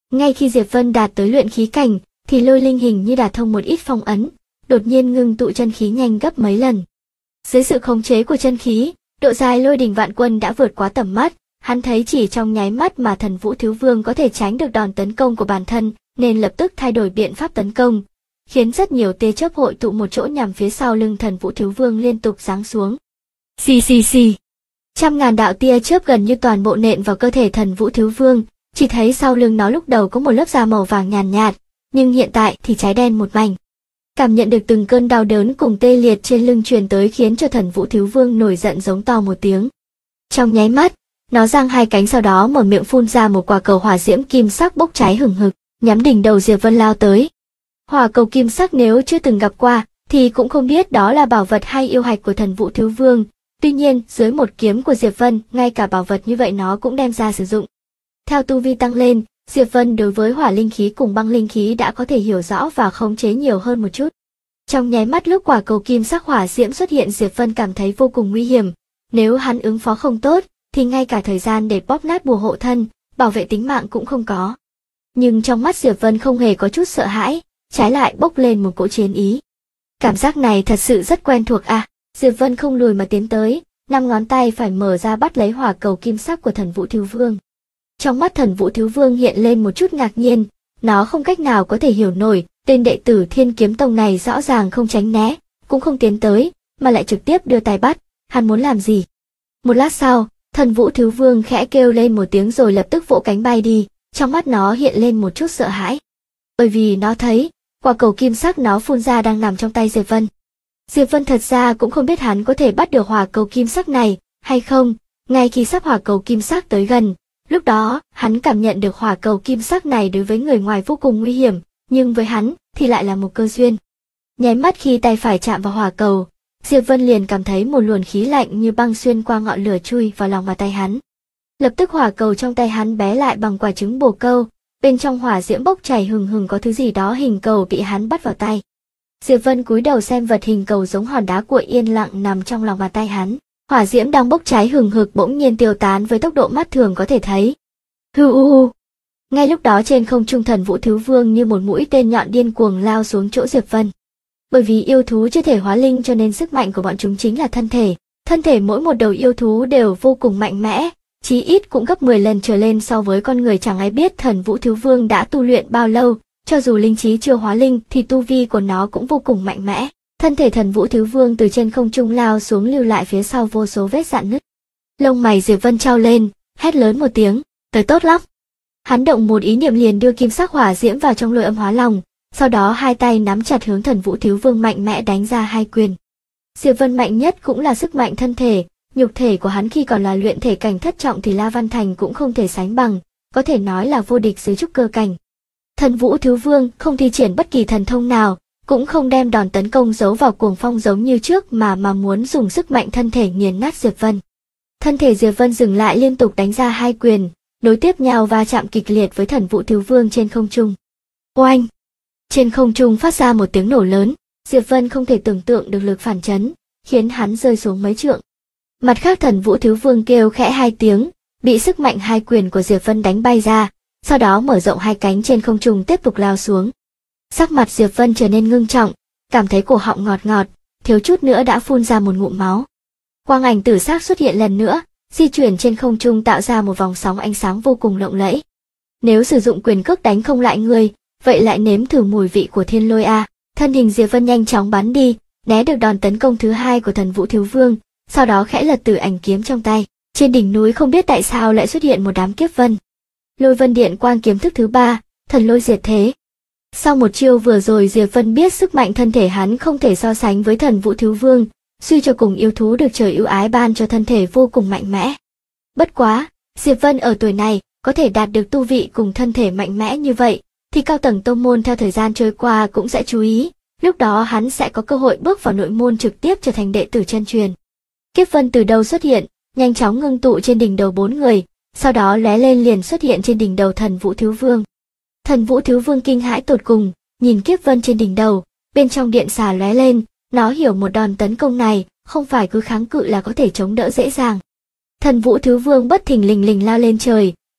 Ngay khi Diệp Vân đạt tới luyện khí cảnh, thì Lôi Linh hình như đạt thông một ít phong ấn, đột nhiên ngưng tụ chân khí nhanh gấp mấy lần. Dưới sự khống chế của chân khí, độ dài Lôi Đình Vạn Quân đã vượt quá tầm mắt, hắn thấy chỉ trong nháy mắt mà Thần Vũ Thiếu Vương có thể tránh được đòn tấn công của bản thân, nên lập tức thay đổi biện pháp tấn công, khiến rất nhiều tia chớp hội tụ một chỗ nhằm phía sau lưng Thần Vũ Thiếu Vương liên tục giáng xuống. Xì xì xì. Trăm ngàn đạo tia chớp gần như toàn bộ nện vào cơ thể Thần Vũ Thiếu Vương, chỉ thấy sau lưng nó lúc đầu có một lớp da màu vàng nhàn nhạt, nhưng hiện tại thì cháy đen một mảnh. Cảm nhận được từng cơn đau đớn cùng tê liệt trên lưng truyền tới khiến cho Thần Vũ Thiếu Vương nổi giận giống to một tiếng. Trong nháy mắt, nó giang hai cánh sau đó mở miệng phun ra một quả cầu hỏa diễm kim sắc bốc cháy hừng hực, nhắm đỉnh đầu Diệp Vân lao tới. Hỏa cầu kim sắc nếu chưa từng gặp qua, thì cũng không biết đó là bảo vật hay yêu hạch của Thần Vũ Thiếu Vương. Tuy nhiên, dưới một kiếm của Diệp Vân, ngay cả bảo vật như vậy nó cũng đem ra sử dụng. Theo tu vi tăng lên, Diệp Vân đối với hỏa linh khí cùng băng linh khí đã có thể hiểu rõ và khống chế nhiều hơn một chút. Trong nháy mắt lúc quả cầu kim sắc hỏa diễm xuất hiện, Diệp Vân cảm thấy vô cùng nguy hiểm. Nếu hắn ứng phó không tốt, thì ngay cả thời gian để bóp nát bùa hộ thân, bảo vệ tính mạng cũng không có. Nhưng trong mắt Diệp Vân không hề có chút sợ hãi, trái lại bốc lên một cỗ chiến ý. Cảm giác này thật sự rất quen thuộc à. Diệp Vân không lùi mà tiến tới, 5 ngón tay phải mở ra bắt lấy hỏa cầu kim sắc của Thần Vũ Thiếu Vương. Trong mắt Thần Vũ Thiếu Vương hiện lên một chút ngạc nhiên, nó không cách nào có thể hiểu nổi, tên đệ tử Thiên Kiếm Tông này rõ ràng không tránh né, cũng không tiến tới, mà lại trực tiếp đưa tay bắt, hắn muốn làm gì? Một lát sau, Thần Vũ Thiếu Vương khẽ kêu lên một tiếng rồi lập tức vỗ cánh bay đi, trong mắt nó hiện lên một chút sợ hãi. Bởi vì nó thấy, quả cầu kim sắc nó phun ra đang nằm trong tay Diệp Vân. Diệp Vân thật ra cũng không biết hắn có thể bắt được hỏa cầu kim sắc này, hay không, ngay khi sắp hỏa cầu kim sắc tới gần. Lúc đó, hắn cảm nhận được hỏa cầu kim sắc này đối với người ngoài vô cùng nguy hiểm, nhưng với hắn thì lại là một cơ duyên. Nháy mắt khi tay phải chạm vào hỏa cầu, Diệp Vân liền cảm thấy một luồng khí lạnh như băng xuyên qua ngọn lửa chui vào lòng bàn tay hắn. Lập tức hỏa cầu trong tay hắn bé lại bằng quả trứng bồ câu, bên trong hỏa diễm bốc chảy hừng hừng có thứ gì đó hình cầu bị hắn bắt vào tay. Diệp Vân cúi đầu xem vật hình cầu giống hòn đá cuội yên lặng nằm trong lòng bàn tay hắn. Hỏa diễm đang bốc cháy hừng hực bỗng nhiên tiêu tán với tốc độ mắt thường có thể thấy. Hư u u. Ngay lúc đó trên không trung Thần Vũ Thiếu Vương như một mũi tên nhọn điên cuồng lao xuống chỗ Diệp Vân. Bởi vì yêu thú chưa thể hóa linh cho nên sức mạnh của bọn chúng chính là thân thể. Thân thể mỗi một đầu yêu thú đều vô cùng mạnh mẽ, chí ít cũng gấp 10 lần trở lên so với con người. Chẳng ai biết Thần Vũ Thiếu Vương đã tu luyện bao lâu, cho dù linh trí chưa hóa linh thì tu vi của nó cũng vô cùng mạnh mẽ. Thân thể Thần Vũ Thiếu Vương từ trên không trung lao xuống lưu lại phía sau vô số vết rạn nứt. Lông mày Diệp Vân trao lên, hét lớn một tiếng, tới tốt lắm. Hắn động một ý niệm liền đưa kim sắc hỏa diễm vào trong Lôi Âm Hóa Lòng, sau đó hai tay nắm chặt hướng Thần Vũ Thiếu Vương mạnh mẽ đánh ra hai quyền. Diệp Vân mạnh nhất cũng là sức mạnh thân thể, nhục thể của hắn khi còn là luyện thể cảnh thất trọng thì La Văn Thành cũng không thể sánh bằng, có thể nói là vô địch dưới trúc cơ cảnh. Thần Vũ Thiếu Vương không thi triển bất kỳ thần thông nào, cũng không đem đòn tấn công giấu vào cuồng phong giống như trước mà muốn dùng sức mạnh thân thể nghiền nát Diệp Vân. Thân thể Diệp Vân dừng lại liên tục đánh ra hai quyền, nối tiếp nhau va chạm kịch liệt với Thần Vũ Thiếu Vương trên không trung. Oanh! Trên không trung phát ra một tiếng nổ lớn, Diệp Vân không thể tưởng tượng được lực phản chấn, khiến hắn rơi xuống mấy trượng. Mặt khác Thần Vũ Thiếu Vương kêu khẽ hai tiếng, bị sức mạnh hai quyền của Diệp Vân đánh bay ra, sau đó mở rộng hai cánh trên không trung tiếp tục lao xuống. Sắc mặt Diệp Vân trở nên ngưng trọng, cảm thấy cổ họng ngọt ngọt, thiếu chút nữa đã phun ra một ngụm máu. Quang ảnh tử sắc xuất hiện lần nữa, di chuyển trên không trung tạo ra một vòng sóng ánh sáng vô cùng lộng lẫy. Nếu sử dụng quyền cước đánh không lại người, vậy lại nếm thử mùi vị của thiên lôi a. Thân hình Diệp Vân nhanh chóng bắn đi, né được đòn tấn công thứ hai của Thần Vũ Thiếu Vương, sau đó khẽ lật Tử Ảnh kiếm trong tay. Trên đỉnh núi không biết tại sao lại xuất hiện một đám kiếp vân. Lôi Vân Điện Quang kiếm thức thứ ba, Thần Lôi Diệt Thế. Sau một chiêu vừa rồi Diệp Vân biết sức mạnh thân thể hắn không thể so sánh với Thần Vũ Thiếu Vương, suy cho cùng yêu thú được trời ưu ái ban cho thân thể vô cùng mạnh mẽ. Bất quá, Diệp Vân ở tuổi này có thể đạt được tu vị cùng thân thể mạnh mẽ như vậy, thì cao tầng tông môn theo thời gian trôi qua cũng sẽ chú ý, lúc đó hắn sẽ có cơ hội bước vào nội môn trực tiếp trở thành đệ tử chân truyền. Kiếp vân từ đâu xuất hiện, nhanh chóng ngưng tụ trên đỉnh đầu 4 người, sau đó lóe lên liền xuất hiện trên đỉnh đầu Thần Vũ Thiếu Vương. Thần Vũ Thiếu Vương kinh hãi tột cùng, nhìn kiếp vân trên đỉnh đầu, bên trong điện xà lóe lên, nó hiểu một đòn tấn công này không phải cứ kháng cự là có thể chống đỡ dễ dàng. Thần Vũ Thiếu Vương bất thình lình lao lên trời,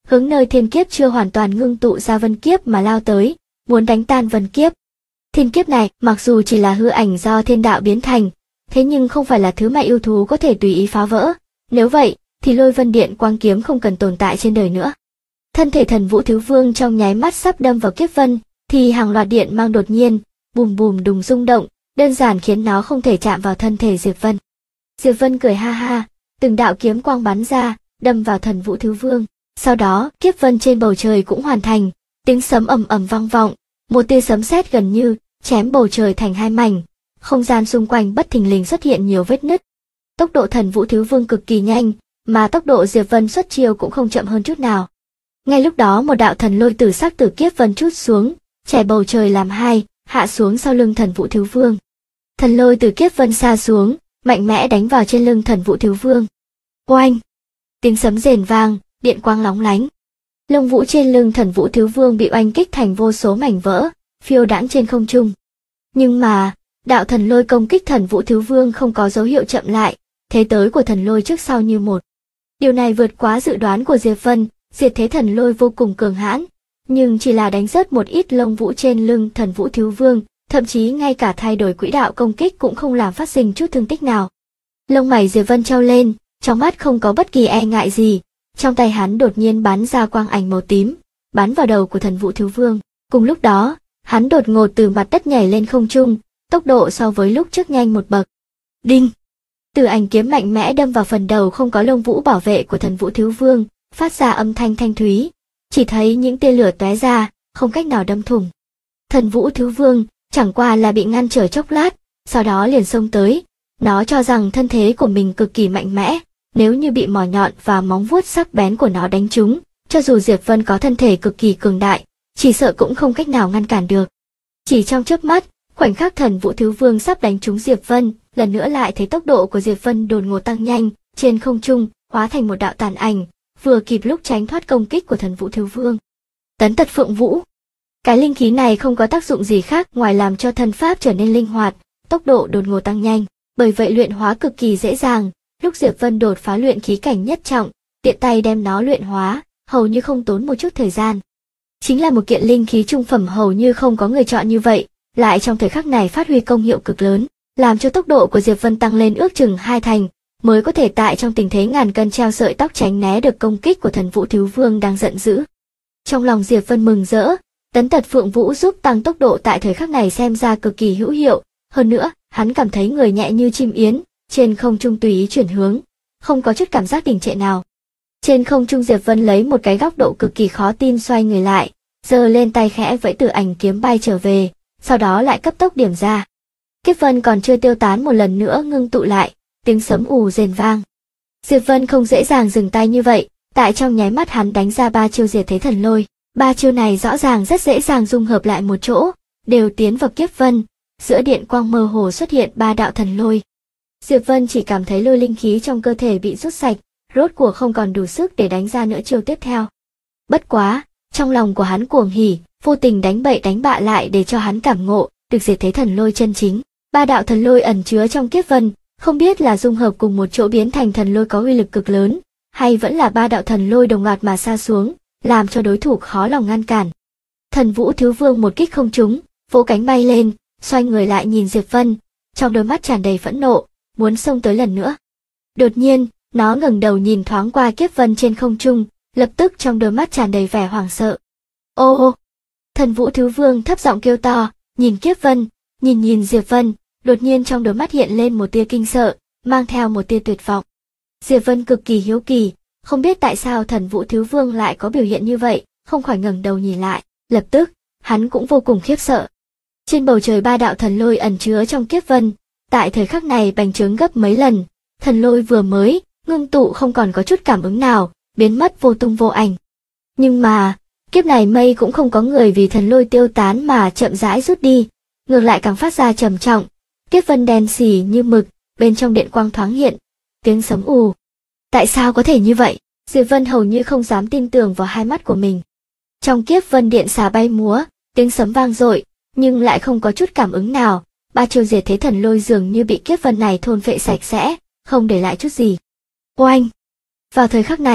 hướng nơi thiên kiếp chưa hoàn toàn ngưng tụ ra vân kiếp mà lao tới, muốn đánh tan vân kiếp. Thiên kiếp này mặc dù chỉ là hư ảnh do thiên đạo biến thành, thế nhưng không phải là thứ mà yêu thú có thể tùy ý phá vỡ, nếu vậy thì Lôi Vân Điện Quang kiếm không cần tồn tại trên đời nữa. Thân thể Thần Vũ Thiếu Vương trong nháy mắt sắp đâm vào kiếp vân, thì hàng loạt điện mang đột nhiên bùm bùm đùng rung động, đơn giản khiến nó không thể chạm vào thân thể Diệp Vân. Diệp Vân cười ha ha, từng đạo kiếm quang bắn ra, đâm vào Thần Vũ Thiếu Vương. Sau đó, kiếp vân trên bầu trời cũng hoàn thành, tiếng sấm ầm ầm vang vọng, một tia sấm sét gần như chém bầu trời thành hai mảnh, không gian xung quanh bất thình lình xuất hiện nhiều vết nứt. Tốc độ Thần Vũ Thiếu Vương cực kỳ nhanh, mà tốc độ Diệp Vân xuất chiêu cũng không chậm hơn chút nào. Ngay lúc đó một đạo thần lôi tử sắc từ kiếp vân trút xuống, chẻ bầu trời làm hai, hạ xuống sau lưng Thần Vũ Thiếu Vương. Thần lôi từ kiếp vân xa xuống, mạnh mẽ đánh vào trên lưng Thần Vũ Thiếu Vương. Oanh! Tiếng sấm rền vang, điện quang lóng lánh. Lông vũ trên lưng Thần Vũ Thiếu Vương bị oanh kích thành vô số mảnh vỡ, phiêu đãng trên không trung. Nhưng mà, đạo thần lôi công kích Thần Vũ Thiếu Vương không có dấu hiệu chậm lại, thế tới của thần lôi trước sau như một. Điều này vượt quá dự đoán của Diệp Vân, diệt thế thần lôi vô cùng cường hãn, nhưng chỉ là đánh rớt một ít lông vũ trên lưng Thần Vũ Thiếu Vương, thậm chí ngay cả thay đổi quỹ đạo công kích cũng không làm phát sinh chút thương tích nào. Lông mày Diệp Vân trao lên, trong mắt không có bất kỳ e ngại gì, trong tay hắn đột nhiên bắn ra quang ảnh màu tím, bắn vào đầu của Thần Vũ Thiếu Vương. Cùng lúc đó, hắn đột ngột từ mặt đất nhảy lên không trung, tốc độ so với lúc trước nhanh một bậc. Đinh! Tử ảnh kiếm mạnh mẽ đâm vào phần đầu không có lông vũ bảo vệ của Thần Vũ Thiếu Vương, phát ra âm thanh thanh thúy, chỉ thấy những tia lửa tóe ra, không cách nào đâm thủng. Thần Vũ Thiếu Vương chẳng qua là bị ngăn trở chốc lát, sau đó liền xông tới. Nó cho rằng thân thế của mình cực kỳ mạnh mẽ, nếu như bị mỏ nhọn và móng vuốt sắc bén của nó đánh trúng, cho dù Diệp Vân có thân thể cực kỳ cường đại, chỉ sợ cũng không cách nào ngăn cản được. Chỉ trong chớp mắt, khoảnh khắc Thần Vũ Thiếu Vương sắp đánh trúng Diệp Vân, lần nữa lại thấy tốc độ của Diệp Vân đột ngột tăng nhanh, trên không trung hóa thành một đạo tàn ảnh, vừa kịp lúc tránh thoát công kích của Thần Vũ Thiếu Vương. Tấn Tật Phượng Vũ. Cái linh khí này không có tác dụng gì khác ngoài làm cho thân pháp trở nên linh hoạt, tốc độ đột ngột tăng nhanh, bởi vậy luyện hóa cực kỳ dễ dàng. Lúc Diệp Vân đột phá luyện khí cảnh nhất trọng, tiện tay đem nó luyện hóa, hầu như không tốn một chút thời gian. Chính là một kiện linh khí trung phẩm hầu như không có người chọn như vậy, lại trong thời khắc này phát huy công hiệu cực lớn, làm cho tốc độ của Diệp Vân tăng lên ước chừng 2 thành, mới có thể tại trong tình thế ngàn cân treo sợi tóc tránh né được công kích của Thần Vũ Thiếu Vương đang giận dữ. Trong lòng Diệp Vân mừng rỡ, Tấn Tật Phượng Vũ giúp tăng tốc độ tại thời khắc này xem ra cực kỳ hữu hiệu, hơn nữa, hắn cảm thấy người nhẹ như chim yến, trên không trung tùy ý chuyển hướng, không có chút cảm giác đình trệ nào. Trên không trung Diệp Vân lấy một cái góc độ cực kỳ khó tin xoay người lại, giơ lên tay khẽ vẫy Tử ảnh kiếm bay trở về, sau đó lại cấp tốc điểm ra. Kiếp vân còn chưa tiêu tán một lần nữa ngưng tụ lại, tiếng sấm ù rền vang. Diệp Vân không dễ dàng dừng tay như vậy, tại trong nháy mắt hắn đánh ra 3 chiêu diệt thế thần lôi, 3 chiêu này rõ ràng rất dễ dàng dung hợp lại một chỗ, đều tiến vào kiếp vân, giữa điện quang mơ hồ xuất hiện 3 đạo thần lôi. Diệp Vân chỉ cảm thấy lôi linh khí trong cơ thể bị rút sạch, rốt cuộc không còn đủ sức để đánh ra nữa chiêu tiếp theo. Bất quá, trong lòng của hắn cuồng hỉ, vô tình đánh bậy đánh bạ lại để cho hắn cảm ngộ được diệt thế thần lôi chân chính. 3 đạo thần lôi ẩn chứa trong kiếp vân, không biết là dung hợp cùng một chỗ biến thành thần lôi có uy lực cực lớn, hay vẫn là 3 đạo thần lôi đồng loạt mà sa xuống, làm cho đối thủ khó lòng ngăn cản. Thần Vũ Thiếu Vương một kích không trúng, vỗ cánh bay lên, xoay người lại nhìn Diệp Vân, trong đôi mắt tràn đầy phẫn nộ, muốn xông tới lần nữa. Đột nhiên, nó ngẩng đầu nhìn thoáng qua kiếp vân trên không trung, lập tức trong đôi mắt tràn đầy vẻ hoảng sợ. Ô ô! Thần Vũ Thiếu Vương thấp giọng kêu to, nhìn kiếp vân, nhìn Diệp Vân, đột nhiên trong đôi mắt hiện lên một tia kinh sợ, mang theo một tia tuyệt vọng. Diệp Vân cực kỳ hiếu kỳ, không biết tại sao Thần Vũ Thiếu Vương lại có biểu hiện như vậy, không khỏi ngẩng đầu nhìn lại, lập tức, hắn cũng vô cùng khiếp sợ. Trên bầu trời 3 đạo thần lôi ẩn chứa trong kiếp vân, tại thời khắc này bành trướng gấp mấy lần, thần lôi vừa mới ngưng tụ không còn có chút cảm ứng nào, biến mất vô tung vô ảnh. Nhưng mà, kiếp này mây cũng không có người vì thần lôi tiêu tán mà chậm rãi rút đi, ngược lại càng phát ra trầm trọng, kiếp vân đen xì như mực, bên trong điện quang thoáng hiện, tiếng sấm ù. Tại sao có thể như vậy? Diệp Vân hầu như không dám tin tưởng vào hai mắt của mình. Trong kiếp vân điện xà bay múa, tiếng sấm vang dội, nhưng lại không có chút cảm ứng nào, 3 chiêu diệt thế thần lôi dường như bị kiếp vân này thôn phệ sạch sẽ, không để lại chút gì. Oanh! Vào thời khắc này,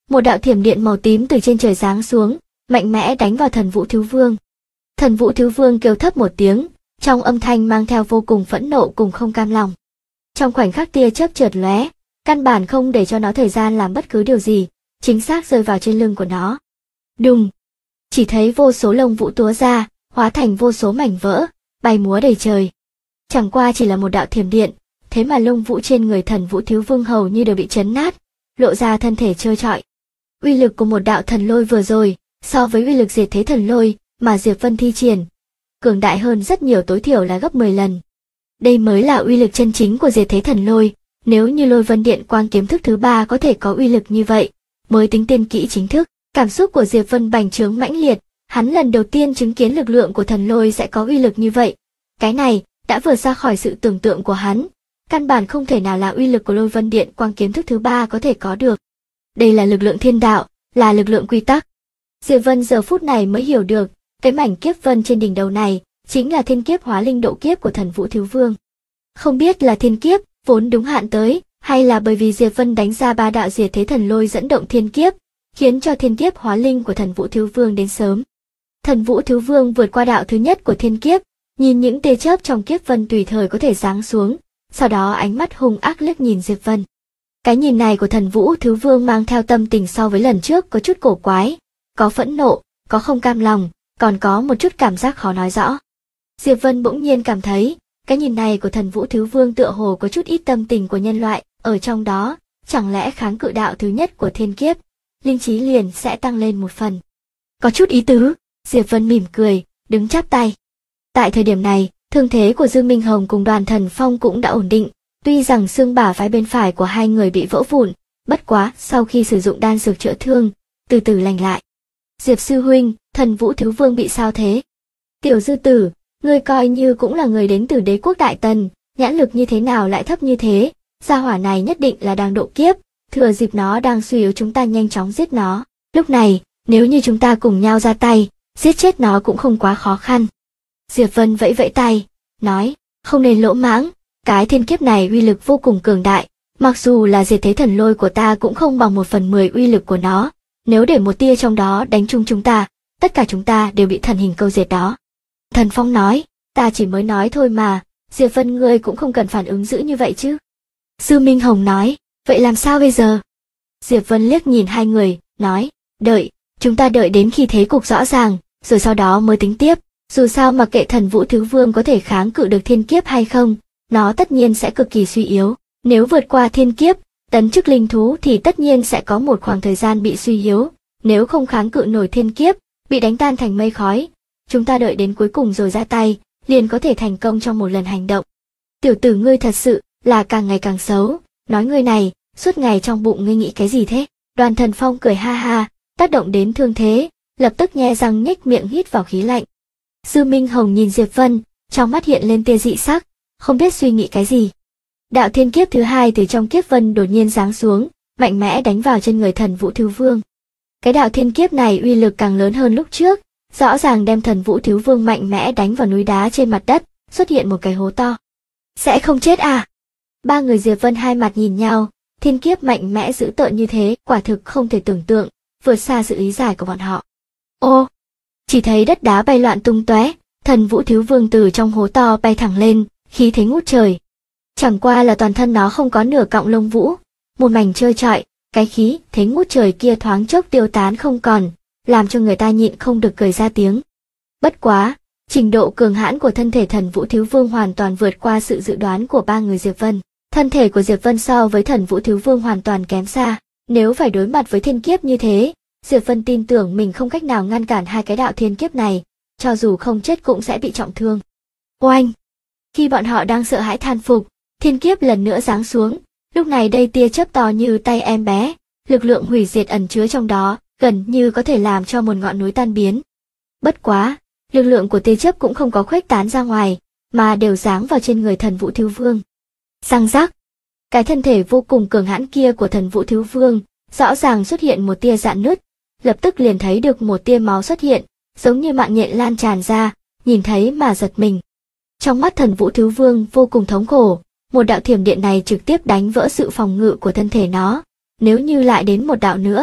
một đạo thiểm điện màu tím từ trên trời giáng xuống, mạnh mẽ đánh vào Thần Vũ Thiếu Vương. Thần Vũ Thiếu Vương kêu thấp một tiếng, trong âm thanh mang theo vô cùng phẫn nộ cùng không cam lòng. Trong khoảnh khắc tia chớp chợt lóe, căn bản không để cho nó thời gian làm bất cứ điều gì, chính xác rơi vào trên lưng của nó. Đùng! Chỉ thấy vô số lông vũ túa ra, hóa thành vô số mảnh vỡ, bay múa đầy trời. Chẳng qua chỉ là một đạo thiểm điện, thế mà lông vũ trên người Thần Vũ Thiếu Vương hầu như đều bị chấn nát, lộ ra thân thể trơ trọi. Uy lực của một đạo thần lôi vừa rồi, so với uy lực diệt thế thần lôi mà Diệp Vân thi triển, cường đại hơn rất nhiều, tối thiểu là gấp 10 lần. Đây mới là uy lực chân chính của diệt thế thần lôi, nếu như Lôi Vân Điện Quang kiếm thức thứ 3 có thể có uy lực như vậy, mới tính tiên kỹ chính thức. Cảm xúc của Diệp Vân bành trướng mãnh liệt, hắn lần đầu tiên chứng kiến lực lượng của thần lôi sẽ có uy lực như vậy. Cái này đã vượt ra khỏi sự tưởng tượng của hắn, căn bản không thể nào là uy lực của Lôi Vân Điện Quang kiếm thức thứ 3 có thể có được. Đây là lực lượng thiên đạo, là lực lượng quy tắc. Diệp Vân giờ phút này mới hiểu được, cái mảnh kiếp vân trên đỉnh đầu này chính là thiên kiếp hóa linh độ kiếp của Thần Vũ Thiếu Vương. Không biết là thiên kiếp vốn đúng hạn tới, hay là bởi vì Diệp Vân đánh ra 3 đạo diệt thế thần lôi dẫn động thiên kiếp, khiến cho thiên kiếp hóa linh của Thần Vũ Thiếu Vương đến sớm. Thần Vũ Thiếu Vương vượt qua đạo thứ nhất của thiên kiếp, nhìn những tia chớp trong kiếp vân tùy thời có thể giáng xuống, sau đó ánh mắt hung ác liếc nhìn Diệp Vân. Cái nhìn này của Thần Vũ Thiếu Vương mang theo tâm tình so với lần trước có chút cổ quái, có phẫn nộ, có không cam lòng, còn có một chút cảm giác khó nói rõ. Diệp Vân bỗng nhiên cảm thấy, cái nhìn này của Thần Vũ Thiếu Vương tựa hồ có chút ít tâm tình của nhân loại, ở trong đó, chẳng lẽ kháng cự đạo thứ nhất của thiên kiếp, linh trí liền sẽ tăng lên một phần. Có chút ý tứ, Diệp Vân mỉm cười, đứng chắp tay. Tại thời điểm này, thương thế của Dương Minh Hồng cùng Đoàn Thần Phong cũng đã ổn định, tuy rằng xương bả vai bên phải của hai người bị vỡ vụn, bất quá sau khi sử dụng đan dược chữa thương, từ từ lành lại. Diệp sư huynh, Thần Vũ Thiếu Vương bị sao thế? Tiểu Dư Tử, ngươi coi như cũng là người đến từ Đế quốc Đại Tần, nhãn lực như thế nào lại thấp như thế? Gia hỏa này nhất định là đang độ kiếp, thừa dịp nó đang suy yếu chúng ta nhanh chóng giết nó. Lúc này, nếu như chúng ta cùng nhau ra tay, giết chết nó cũng không quá khó khăn. Diệp Vân vẫy vẫy tay, nói, không nên lỗ mãng, cái thiên kiếp này uy lực vô cùng cường đại, mặc dù là diệt thế thần lôi của ta cũng không bằng 1/10 uy lực của nó, nếu để một tia trong đó đánh trúng chúng ta, tất cả chúng ta đều bị thần hình câu diệt đó. Thần Phong nói, ta chỉ mới nói thôi mà, Diệp Vân ngươi cũng không cần phản ứng dữ như vậy chứ. Sư Minh Hồng nói, vậy làm sao bây giờ? Diệp Vân liếc nhìn hai người, nói, đợi, chúng ta đợi đến khi thế cục rõ ràng, rồi sau đó mới tính tiếp, dù sao mặc kệ Thần Vũ Thiếu Vương có thể kháng cự được thiên kiếp hay không, nó tất nhiên sẽ cực kỳ suy yếu, nếu vượt qua thiên kiếp, tấn chức linh thú thì tất nhiên sẽ có một khoảng thời gian bị suy yếu, nếu không kháng cự nổi thiên kiếp, bị đánh tan thành mây khói, chúng ta đợi đến cuối cùng rồi ra tay, liền có thể thành công trong một lần hành động. Tiểu tử ngươi thật sự là càng ngày càng xấu, nói ngươi này, suốt ngày trong bụng ngươi nghĩ cái gì thế? Đoàn Thần Phong cười ha ha, tác động đến thương thế, lập tức nhe răng nhếch miệng hít vào khí lạnh. Sư Minh Hồng nhìn Diệp Vân, trong mắt hiện lên tia dị sắc, không biết suy nghĩ cái gì. Đạo thiên kiếp thứ 2 từ trong kiếp vân đột nhiên giáng xuống, mạnh mẽ đánh vào trên người Thần Vũ Thiếu Vương. Cái đạo thiên kiếp này uy lực càng lớn hơn lúc trước, rõ ràng đem Thần Vũ Thiếu Vương mạnh mẽ đánh vào núi đá trên mặt đất, xuất hiện một cái hố to. Sẽ không chết à? Ba người Diệp Vân hai mặt nhìn nhau, thiên kiếp mạnh mẽ dữ tợn như thế, quả thực không thể tưởng tượng, vượt xa sự lý giải của bọn họ. Ô! Chỉ thấy đất đá bay loạn tung tóe, Thần Vũ Thiếu Vương từ trong hố to bay thẳng lên, khí thế ngút trời. Chẳng qua là toàn thân nó không có nửa cọng lông vũ, một mảnh trơ trọi, cái khí thế ngút trời kia thoáng chốc tiêu tán không còn, làm cho người ta nhịn không được cười ra tiếng. Bất quá, trình độ cường hãn của thân thể Thần Vũ Thiếu Vương hoàn toàn vượt qua sự dự đoán của ba người Diệp Vân. Thân thể của Diệp Vân so với Thần Vũ Thiếu Vương hoàn toàn kém xa, nếu phải đối mặt với thiên kiếp như thế, Diệp Vân tin tưởng mình không cách nào ngăn cản hai cái đạo thiên kiếp này, cho dù không chết cũng sẽ bị trọng thương. Oanh! Khi bọn họ đang sợ hãi than phục, thiên kiếp lần nữa giáng xuống, lúc này đây tia chớp to như tay em bé, lực lượng hủy diệt ẩn chứa trong đó, gần như có thể làm cho một ngọn núi tan biến. Bất quá, lực lượng của tia chớp cũng không có khuếch tán ra ngoài, mà đều giáng vào trên người Thần Vũ Thiếu Vương. Răng rắc! Cái thân thể vô cùng cường hãn kia của Thần Vũ Thiếu Vương, rõ ràng xuất hiện một tia rạn nứt, lập tức liền thấy được một tia máu xuất hiện, giống như mạng nhện lan tràn ra, nhìn thấy mà giật mình. Trong mắt Thần Vũ Thiếu Vương vô cùng thống khổ, một đạo thiểm điện này trực tiếp đánh vỡ sự phòng ngự của thân thể nó, nếu như lại đến một đạo nữa,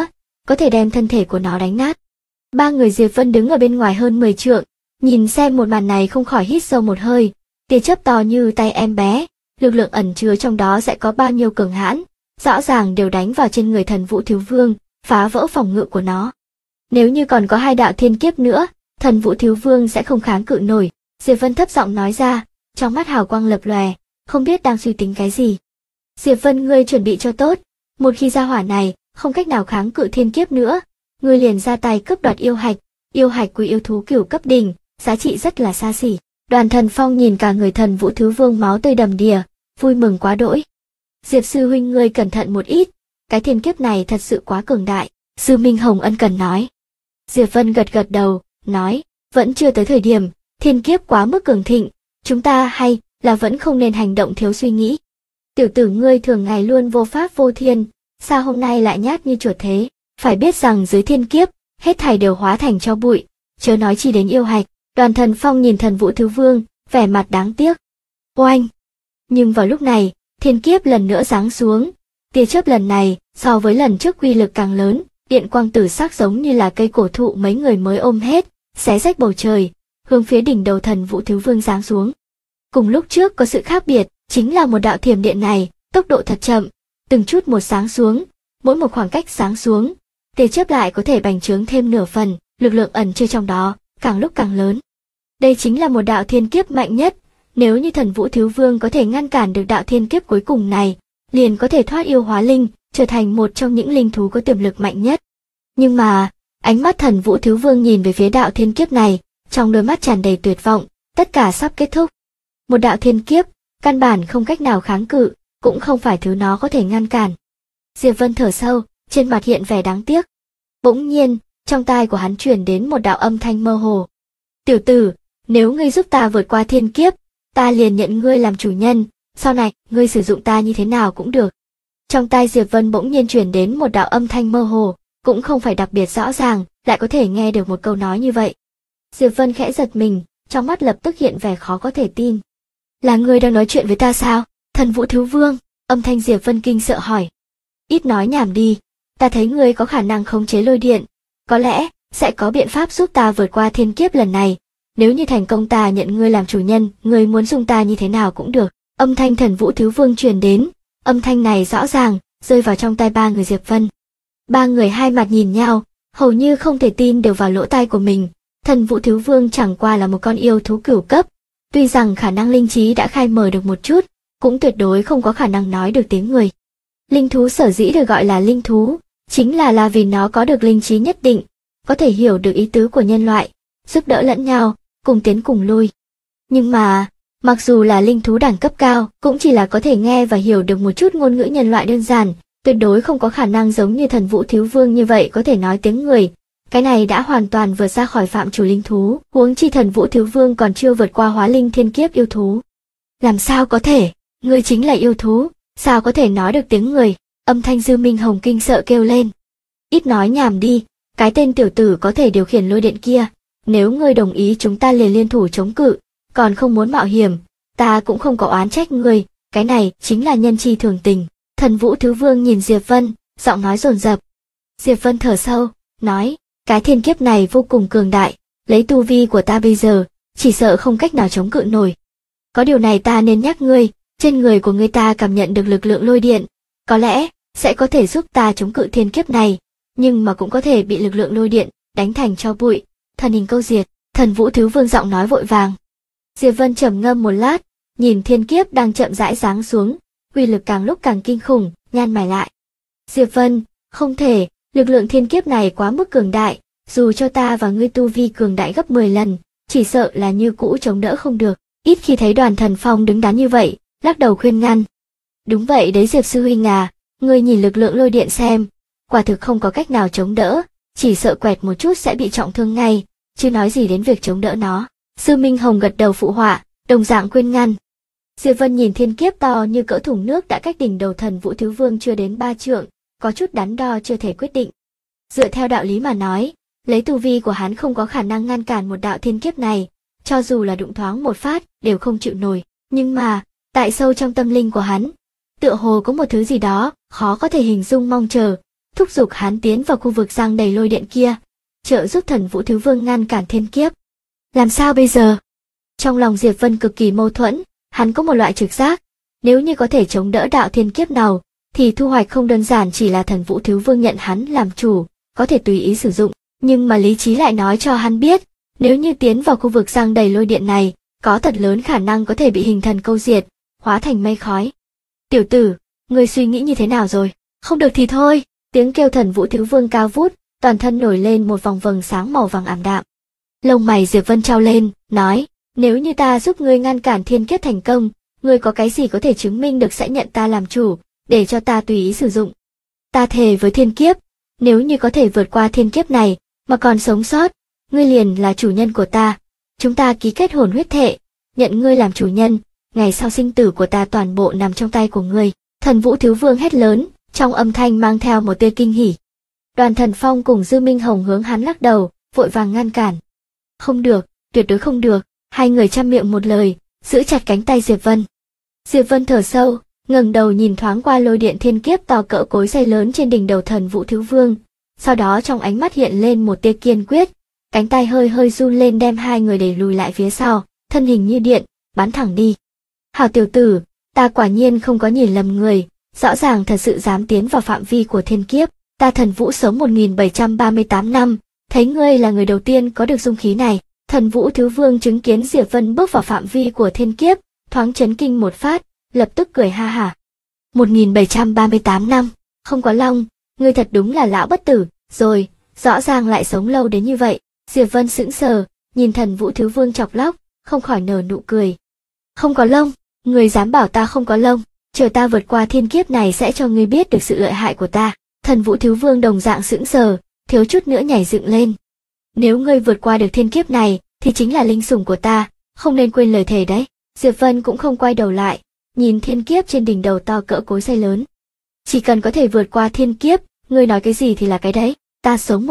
có thể đem thân thể của nó đánh nát. Ba người Diệp Vân đứng ở bên ngoài hơn 10 trượng, nhìn xem một màn này không khỏi hít sâu một hơi. Tia chớp to như tay em bé, lực lượng ẩn chứa trong đó sẽ có bao nhiêu cường hãn, rõ ràng đều đánh vào trên người Thần Vũ Thiếu Vương, phá vỡ phòng ngự của nó. Nếu như còn có 2 đạo thiên kiếp nữa, Thần Vũ Thiếu Vương sẽ không kháng cự nổi. Diệp Vân thấp giọng nói ra, trong mắt hào quang lập lòe, không biết đang suy tính cái gì. Diệp Vân, ngươi chuẩn bị cho tốt, một khi ra hỏa này không cách nào kháng cự thiên kiếp nữa, ngươi liền ra tay cướp đoạt yêu hạch của yêu thú cửu cấp đỉnh, giá trị rất là xa xỉ. Đoàn Thần Phong nhìn cả người Thần Vũ Thiếu Vương máu tươi đầm đìa, vui mừng quá đỗi. Diệp sư huynh, ngươi cẩn thận một ít, cái thiên kiếp này thật sự quá cường đại, Sư Minh Hồng ân cần nói. Diệp Vân gật gật đầu, nói, vẫn chưa tới thời điểm, thiên kiếp quá mức cường thịnh, chúng ta hay là vẫn không nên hành động thiếu suy nghĩ. Tiểu tử ngươi thường ngày luôn vô pháp vô thiên, sao hôm nay lại nhát như chuột thế, phải biết rằng dưới thiên kiếp, hết thảy đều hóa thành tro bụi, chớ nói chi đến yêu hạch. Đoàn Thần Phong nhìn Thần Vũ Thiếu Vương, vẻ mặt đáng tiếc. Oanh! Nhưng vào lúc này, thiên kiếp lần nữa giáng xuống, tia chớp lần này so với lần trước uy lực càng lớn, điện quang tử sắc giống như là cây cổ thụ mấy người mới ôm hết, xé rách bầu trời, hướng phía đỉnh đầu Thần Vũ Thiếu Vương giáng xuống. Cùng lúc trước có sự khác biệt, chính là một đạo thiểm điện này, tốc độ thật chậm, từng chút một sáng xuống, mỗi một khoảng cách sáng xuống, tia chớp lại có thể bành trướng thêm nửa phần, lực lượng ẩn chứa trong đó càng lúc càng lớn. Đây chính là một đạo thiên kiếp mạnh nhất, nếu như Thần Vũ Thiếu Vương có thể ngăn cản được đạo thiên kiếp cuối cùng này, liền có thể thoát yêu hóa linh, trở thành một trong những linh thú có tiềm lực mạnh nhất. Nhưng mà, ánh mắt Thần Vũ Thiếu Vương nhìn về phía đạo thiên kiếp này, trong đôi mắt tràn đầy tuyệt vọng, tất cả sắp kết thúc. Một đạo thiên kiếp, căn bản không cách nào kháng cự, cũng không phải thứ nó có thể ngăn cản. Diệp Vân thở sâu, trên mặt hiện vẻ đáng tiếc. Bỗng nhiên, trong tai của hắn truyền đến một đạo âm thanh mơ hồ. Tiểu tử, nếu ngươi giúp ta vượt qua thiên kiếp, ta liền nhận ngươi làm chủ nhân, sau này, ngươi sử dụng ta như thế nào cũng được. Trong tai Diệp Vân bỗng nhiên truyền đến một đạo âm thanh mơ hồ, cũng không phải đặc biệt rõ ràng, lại có thể nghe được một câu nói như vậy. Diệp Vân khẽ giật mình, trong mắt lập tức hiện vẻ khó có thể tin. Là ngươi đang nói chuyện với ta sao? Thần Vũ Thiếu Vương, âm thanh Diệp Vân kinh sợ hỏi. Ít nói nhảm đi, ta thấy ngươi có khả năng khống chế lôi điện, có lẽ sẽ có biện pháp giúp ta vượt qua thiên kiếp lần này. Nếu như thành công ta nhận ngươi làm chủ nhân, ngươi muốn dùng ta như thế nào cũng được. Âm thanh Thần Vũ Thiếu Vương truyền đến, âm thanh này rõ ràng, rơi vào trong tai ba người Diệp Vân. Ba người hai mặt nhìn nhau, hầu như không thể tin đều vào lỗ tai của mình. Thần Vũ Thiếu Vương chẳng qua là một con yêu thú cửu cấp, tuy rằng khả năng linh trí đã khai mở được một chút, cũng tuyệt đối không có khả năng nói được tiếng người. Linh thú sở dĩ được gọi là linh thú, chính là vì nó có được linh trí nhất định, có thể hiểu được ý tứ của nhân loại, giúp đỡ lẫn nhau, cùng tiến cùng lui. Nhưng mà, mặc dù là linh thú đẳng cấp cao, cũng chỉ là có thể nghe và hiểu được một chút ngôn ngữ nhân loại đơn giản, tuyệt đối không có khả năng giống như Thần Vũ Thiếu Vương như vậy có thể nói tiếng người. Cái này đã hoàn toàn vượt ra khỏi phạm chủ linh thú, huống chi Thần Vũ Thiếu Vương còn chưa vượt qua hóa linh thiên kiếp yêu thú. Làm sao có thể, ngươi chính là yêu thú, sao có thể nói được tiếng người? Âm thanh Dư Minh Hồng kinh sợ kêu lên. Ít nói nhảm đi, cái tên tiểu tử có thể điều khiển lôi điện kia, nếu ngươi đồng ý chúng ta liền liên thủ chống cự, còn không muốn mạo hiểm, ta cũng không có oán trách ngươi, cái này chính là nhân chi thường tình. Thần Vũ Thiếu Vương nhìn Diệp Vân, giọng nói dồn dập. Diệp Vân thở sâu, nói, cái thiên kiếp này vô cùng cường đại, lấy tu vi của ta bây giờ, chỉ sợ không cách nào chống cự nổi. Có điều này ta nên nhắc ngươi, trên người của ngươi ta cảm nhận được lực lượng lôi điện, có lẽ sẽ có thể giúp ta chống cự thiên kiếp này, nhưng mà cũng có thể bị lực lượng lôi điện đánh thành tro bụi, thần hình câu diệt. Thần Vũ Thiếu Vương giọng nói vội vàng. Diệp Vân trầm ngâm một lát, nhìn thiên kiếp đang chậm rãi giáng xuống, uy lực càng lúc càng kinh khủng, nhăn mày lại. Diệp Vân, không thể, lực lượng thiên kiếp này quá mức cường đại, dù cho ta và ngươi tu vi cường đại gấp 10 lần, chỉ sợ là như cũ chống đỡ không được. Ít khi thấy Đoàn Thần Phong đứng đắn như vậy, lắc đầu khuyên ngăn. Đúng vậy đấy Diệp sư huynh à, ngươi nhìn lực lượng lôi điện xem, quả thực không có cách nào chống đỡ, chỉ sợ quẹt một chút sẽ bị trọng thương ngay, chứ nói gì đến việc chống đỡ nó. Sư Minh Hồng gật đầu phụ họa, đồng dạng khuyên ngăn. Diệp Vân nhìn thiên kiếp to như cỡ thùng nước đã cách đỉnh đầu Thần Vũ Thiếu Vương chưa đến 3 trượng, có chút đắn đo chưa thể quyết định. Dựa theo đạo lý mà nói, lấy tu vi của hắn không có khả năng ngăn cản một đạo thiên kiếp này, cho dù là đụng thoáng một phát đều không chịu nổi, nhưng mà, tại sâu trong tâm linh của hắn, tựa hồ có một thứ gì đó khó có thể hình dung mong chờ, thúc giục hắn tiến vào khu vực giăng đầy lôi điện kia, trợ giúp Thần Vũ Thiếu Vương ngăn cản thiên kiếp. Làm sao bây giờ? Trong lòng Diệp Vân cực kỳ mâu thuẫn, hắn có một loại trực giác, nếu như có thể chống đỡ đạo thiên kiếp nào, thì thu hoạch không đơn giản chỉ là Thần Vũ Thiếu Vương nhận hắn làm chủ, có thể tùy ý sử dụng, nhưng mà lý trí lại nói cho hắn biết, nếu như tiến vào khu vực giăng đầy lôi điện này, có thật lớn khả năng có thể bị hình thần câu diệt, hóa thành mây khói. Tiểu tử, ngươi suy nghĩ như thế nào rồi? Không được thì thôi. Tiếng kêu Thần Vũ Thiếu Vương cao vút, toàn thân nổi lên một vòng vầng sáng màu vàng ảm đạm. Lông mày Diệp Vân trao lên, nói, nếu như ta giúp ngươi ngăn cản thiên kiếp thành công, ngươi có cái gì có thể chứng minh được sẽ nhận ta làm chủ, để cho ta tùy ý sử dụng. Ta thề với thiên kiếp, nếu như có thể vượt qua thiên kiếp này, mà còn sống sót, ngươi liền là chủ nhân của ta. Chúng ta ký kết hồn huyết thệ, nhận ngươi làm chủ nhân, ngày sau sinh tử của ta toàn bộ nằm trong tay của ngươi. Thần Vũ Thiếu Vương hét lớn, trong âm thanh mang theo một tia kinh hỉ. Đoàn Thần Phong cùng Dư Minh Hồng hướng hắn lắc đầu, vội vàng ngăn cản. Không được, tuyệt đối không được. Hai người chăm miệng một lời, giữ chặt cánh tay Diệp Vân. Diệp Vân thở sâu, ngẩng đầu nhìn thoáng qua lôi điện thiên kiếp to cỡ cối xay lớn trên đỉnh đầu Thần Vũ Thiếu Vương, sau đó trong ánh mắt hiện lên một tia kiên quyết, cánh tay hơi hơi run lên đem hai người đẩy lùi lại phía sau, thân hình như điện, bắn thẳng đi. Hảo tiểu tử, ta quả nhiên không có nhìn lầm người, rõ ràng thật sự dám tiến vào phạm vi của thiên kiếp, ta Thần Vũ sống 1738 năm, thấy ngươi là người đầu tiên có được dung khí này. Thần Vũ Thiếu Vương chứng kiến Diệp Vân bước vào phạm vi của thiên kiếp, thoáng chấn kinh một phát, lập tức cười ha hả. 1738 năm, không có long, ngươi thật đúng là lão bất tử, rồi, rõ ràng lại sống lâu đến như vậy. Diệp Vân sững sờ, nhìn Thần Vũ Thiếu Vương chọc lóc, không khỏi nở nụ cười. Không có lông, ngươi dám bảo ta không có lông, chờ ta vượt qua thiên kiếp này sẽ cho ngươi biết được sự lợi hại của ta. Thần Vũ Thiếu Vương đồng dạng sững sờ, thiếu chút nữa nhảy dựng lên. Nếu ngươi vượt qua được thiên kiếp này, thì chính là linh sủng của ta, không nên quên lời thề đấy. Diệp Vân cũng không quay đầu lại, nhìn thiên kiếp trên đỉnh đầu to cỡ cối xay lớn. Chỉ cần có thể vượt qua thiên kiếp, ngươi nói cái gì thì là cái đấy. Ta sống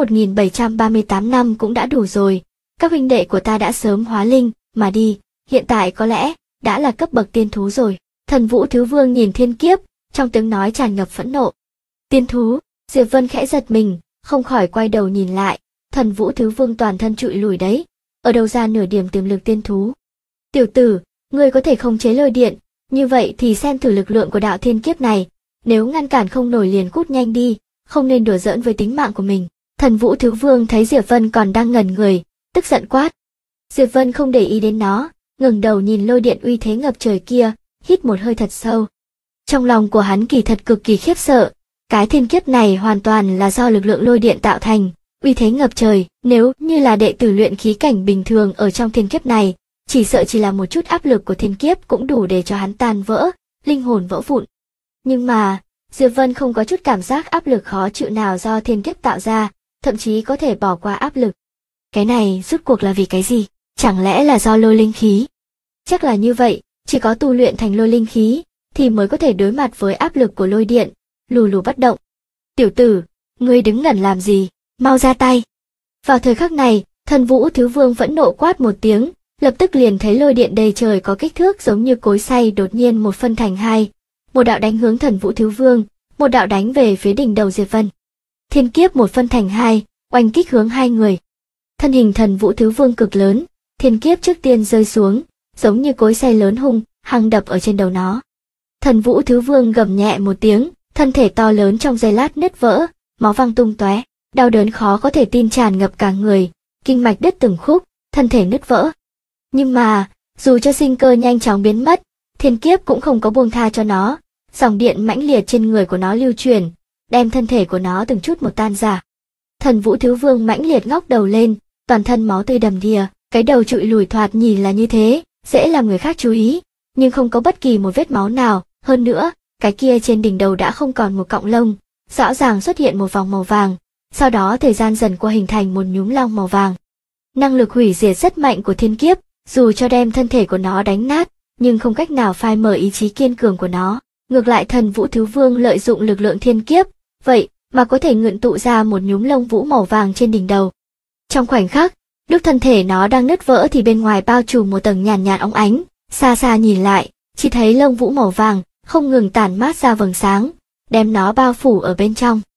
1738 năm cũng đã đủ rồi, các huynh đệ của ta đã sớm hóa linh, mà đi, hiện tại có lẽ, đã là cấp bậc tiên thú rồi. Thần Vũ Thiếu Vương nhìn thiên kiếp, trong tiếng nói tràn ngập phẫn nộ. Tiên thú, Diệp Vân khẽ giật mình, không khỏi quay đầu nhìn lại, Thần Vũ Thiếu Vương toàn thân trụi lùi đấy, ở đâu ra nửa điểm tiềm lực tiên thú. Tiểu tử, ngươi có thể khống chế lôi điện, như vậy thì xem thử lực lượng của đạo thiên kiếp này, nếu ngăn cản không nổi liền cút nhanh đi, không nên đùa giỡn với tính mạng của mình. Thần Vũ Thiếu Vương thấy Diệp Vân còn đang ngẩn người, tức giận quát. Diệp Vân không để ý đến nó, ngẩng đầu nhìn lôi điện uy thế ngập trời kia, hít một hơi thật sâu. Trong lòng của hắn kỳ thật cực kỳ khiếp sợ, cái thiên kiếp này hoàn toàn là do lực lượng lôi điện tạo thành, uy thế ngập trời, nếu như là đệ tử luyện khí cảnh bình thường ở trong thiên kiếp này, chỉ sợ chỉ là một chút áp lực của thiên kiếp cũng đủ để cho hắn tan vỡ, linh hồn vỡ vụn. Nhưng mà, Diệp Vân không có chút cảm giác áp lực khó chịu nào do thiên kiếp tạo ra, thậm chí có thể bỏ qua áp lực. Cái này rốt cuộc là vì cái gì? Chẳng lẽ là do lôi linh khí? Chắc là như vậy, chỉ có tu luyện thành lôi linh khí, thì mới có thể đối mặt với áp lực của lôi điện, lù lù bất động. Tiểu tử, ngươi đứng ngẩn làm gì? Mau ra tay! Vào thời khắc này, Thần Vũ Thiếu Vương vẫn nộ quát một tiếng, lập tức liền thấy lôi điện đầy trời có kích thước giống như cối xay đột nhiên một phân thành hai, một đạo đánh hướng Thần Vũ Thiếu Vương, một đạo đánh về phía đỉnh đầu Diệp Vân. Thiên kiếp một phân thành hai, oanh kích hướng hai người. Thân hình Thần Vũ Thiếu Vương cực lớn, thiên kiếp trước tiên rơi xuống, giống như cối xay lớn hung hăng đập ở trên đầu nó. Thần Vũ Thiếu Vương gầm nhẹ một tiếng, thân thể to lớn trong giây lát nứt vỡ, máu văng tung tóe, đau đớn khó có thể tin tràn ngập cả người, kinh mạch đứt từng khúc, thân thể nứt vỡ. Nhưng mà, dù cho sinh cơ nhanh chóng biến mất, thiên kiếp cũng không có buông tha cho nó, dòng điện mãnh liệt trên người của nó lưu chuyển, đem thân thể của nó từng chút một tan rã. Thần Vũ Thiếu Vương mãnh liệt ngóc đầu lên, toàn thân máu tươi đầm đìa, cái đầu trụi lùi thoạt nhìn là như thế, dễ làm người khác chú ý, nhưng không có bất kỳ một vết máu nào, hơn nữa, cái kia trên đỉnh đầu đã không còn một cọng lông, rõ ràng xuất hiện một vòng màu vàng, sau đó thời gian dần qua hình thành một nhúm long màu vàng. Năng lực hủy diệt rất mạnh của thiên kiếp, dù cho đem thân thể của nó đánh nát, nhưng không cách nào phai mờ ý chí kiên cường của nó. Ngược lại Thần Vũ Thiếu Vương lợi dụng lực lượng thiên kiếp, vậy mà có thể ngưng tụ ra một nhúm lông vũ màu vàng trên đỉnh đầu. Trong khoảnh khắc, lúc thân thể nó đang nứt vỡ thì bên ngoài bao trùm một tầng nhàn nhạt óng ánh, xa xa nhìn lại, chỉ thấy lông vũ màu vàng không ngừng tản mát ra vầng sáng, đem nó bao phủ ở bên trong.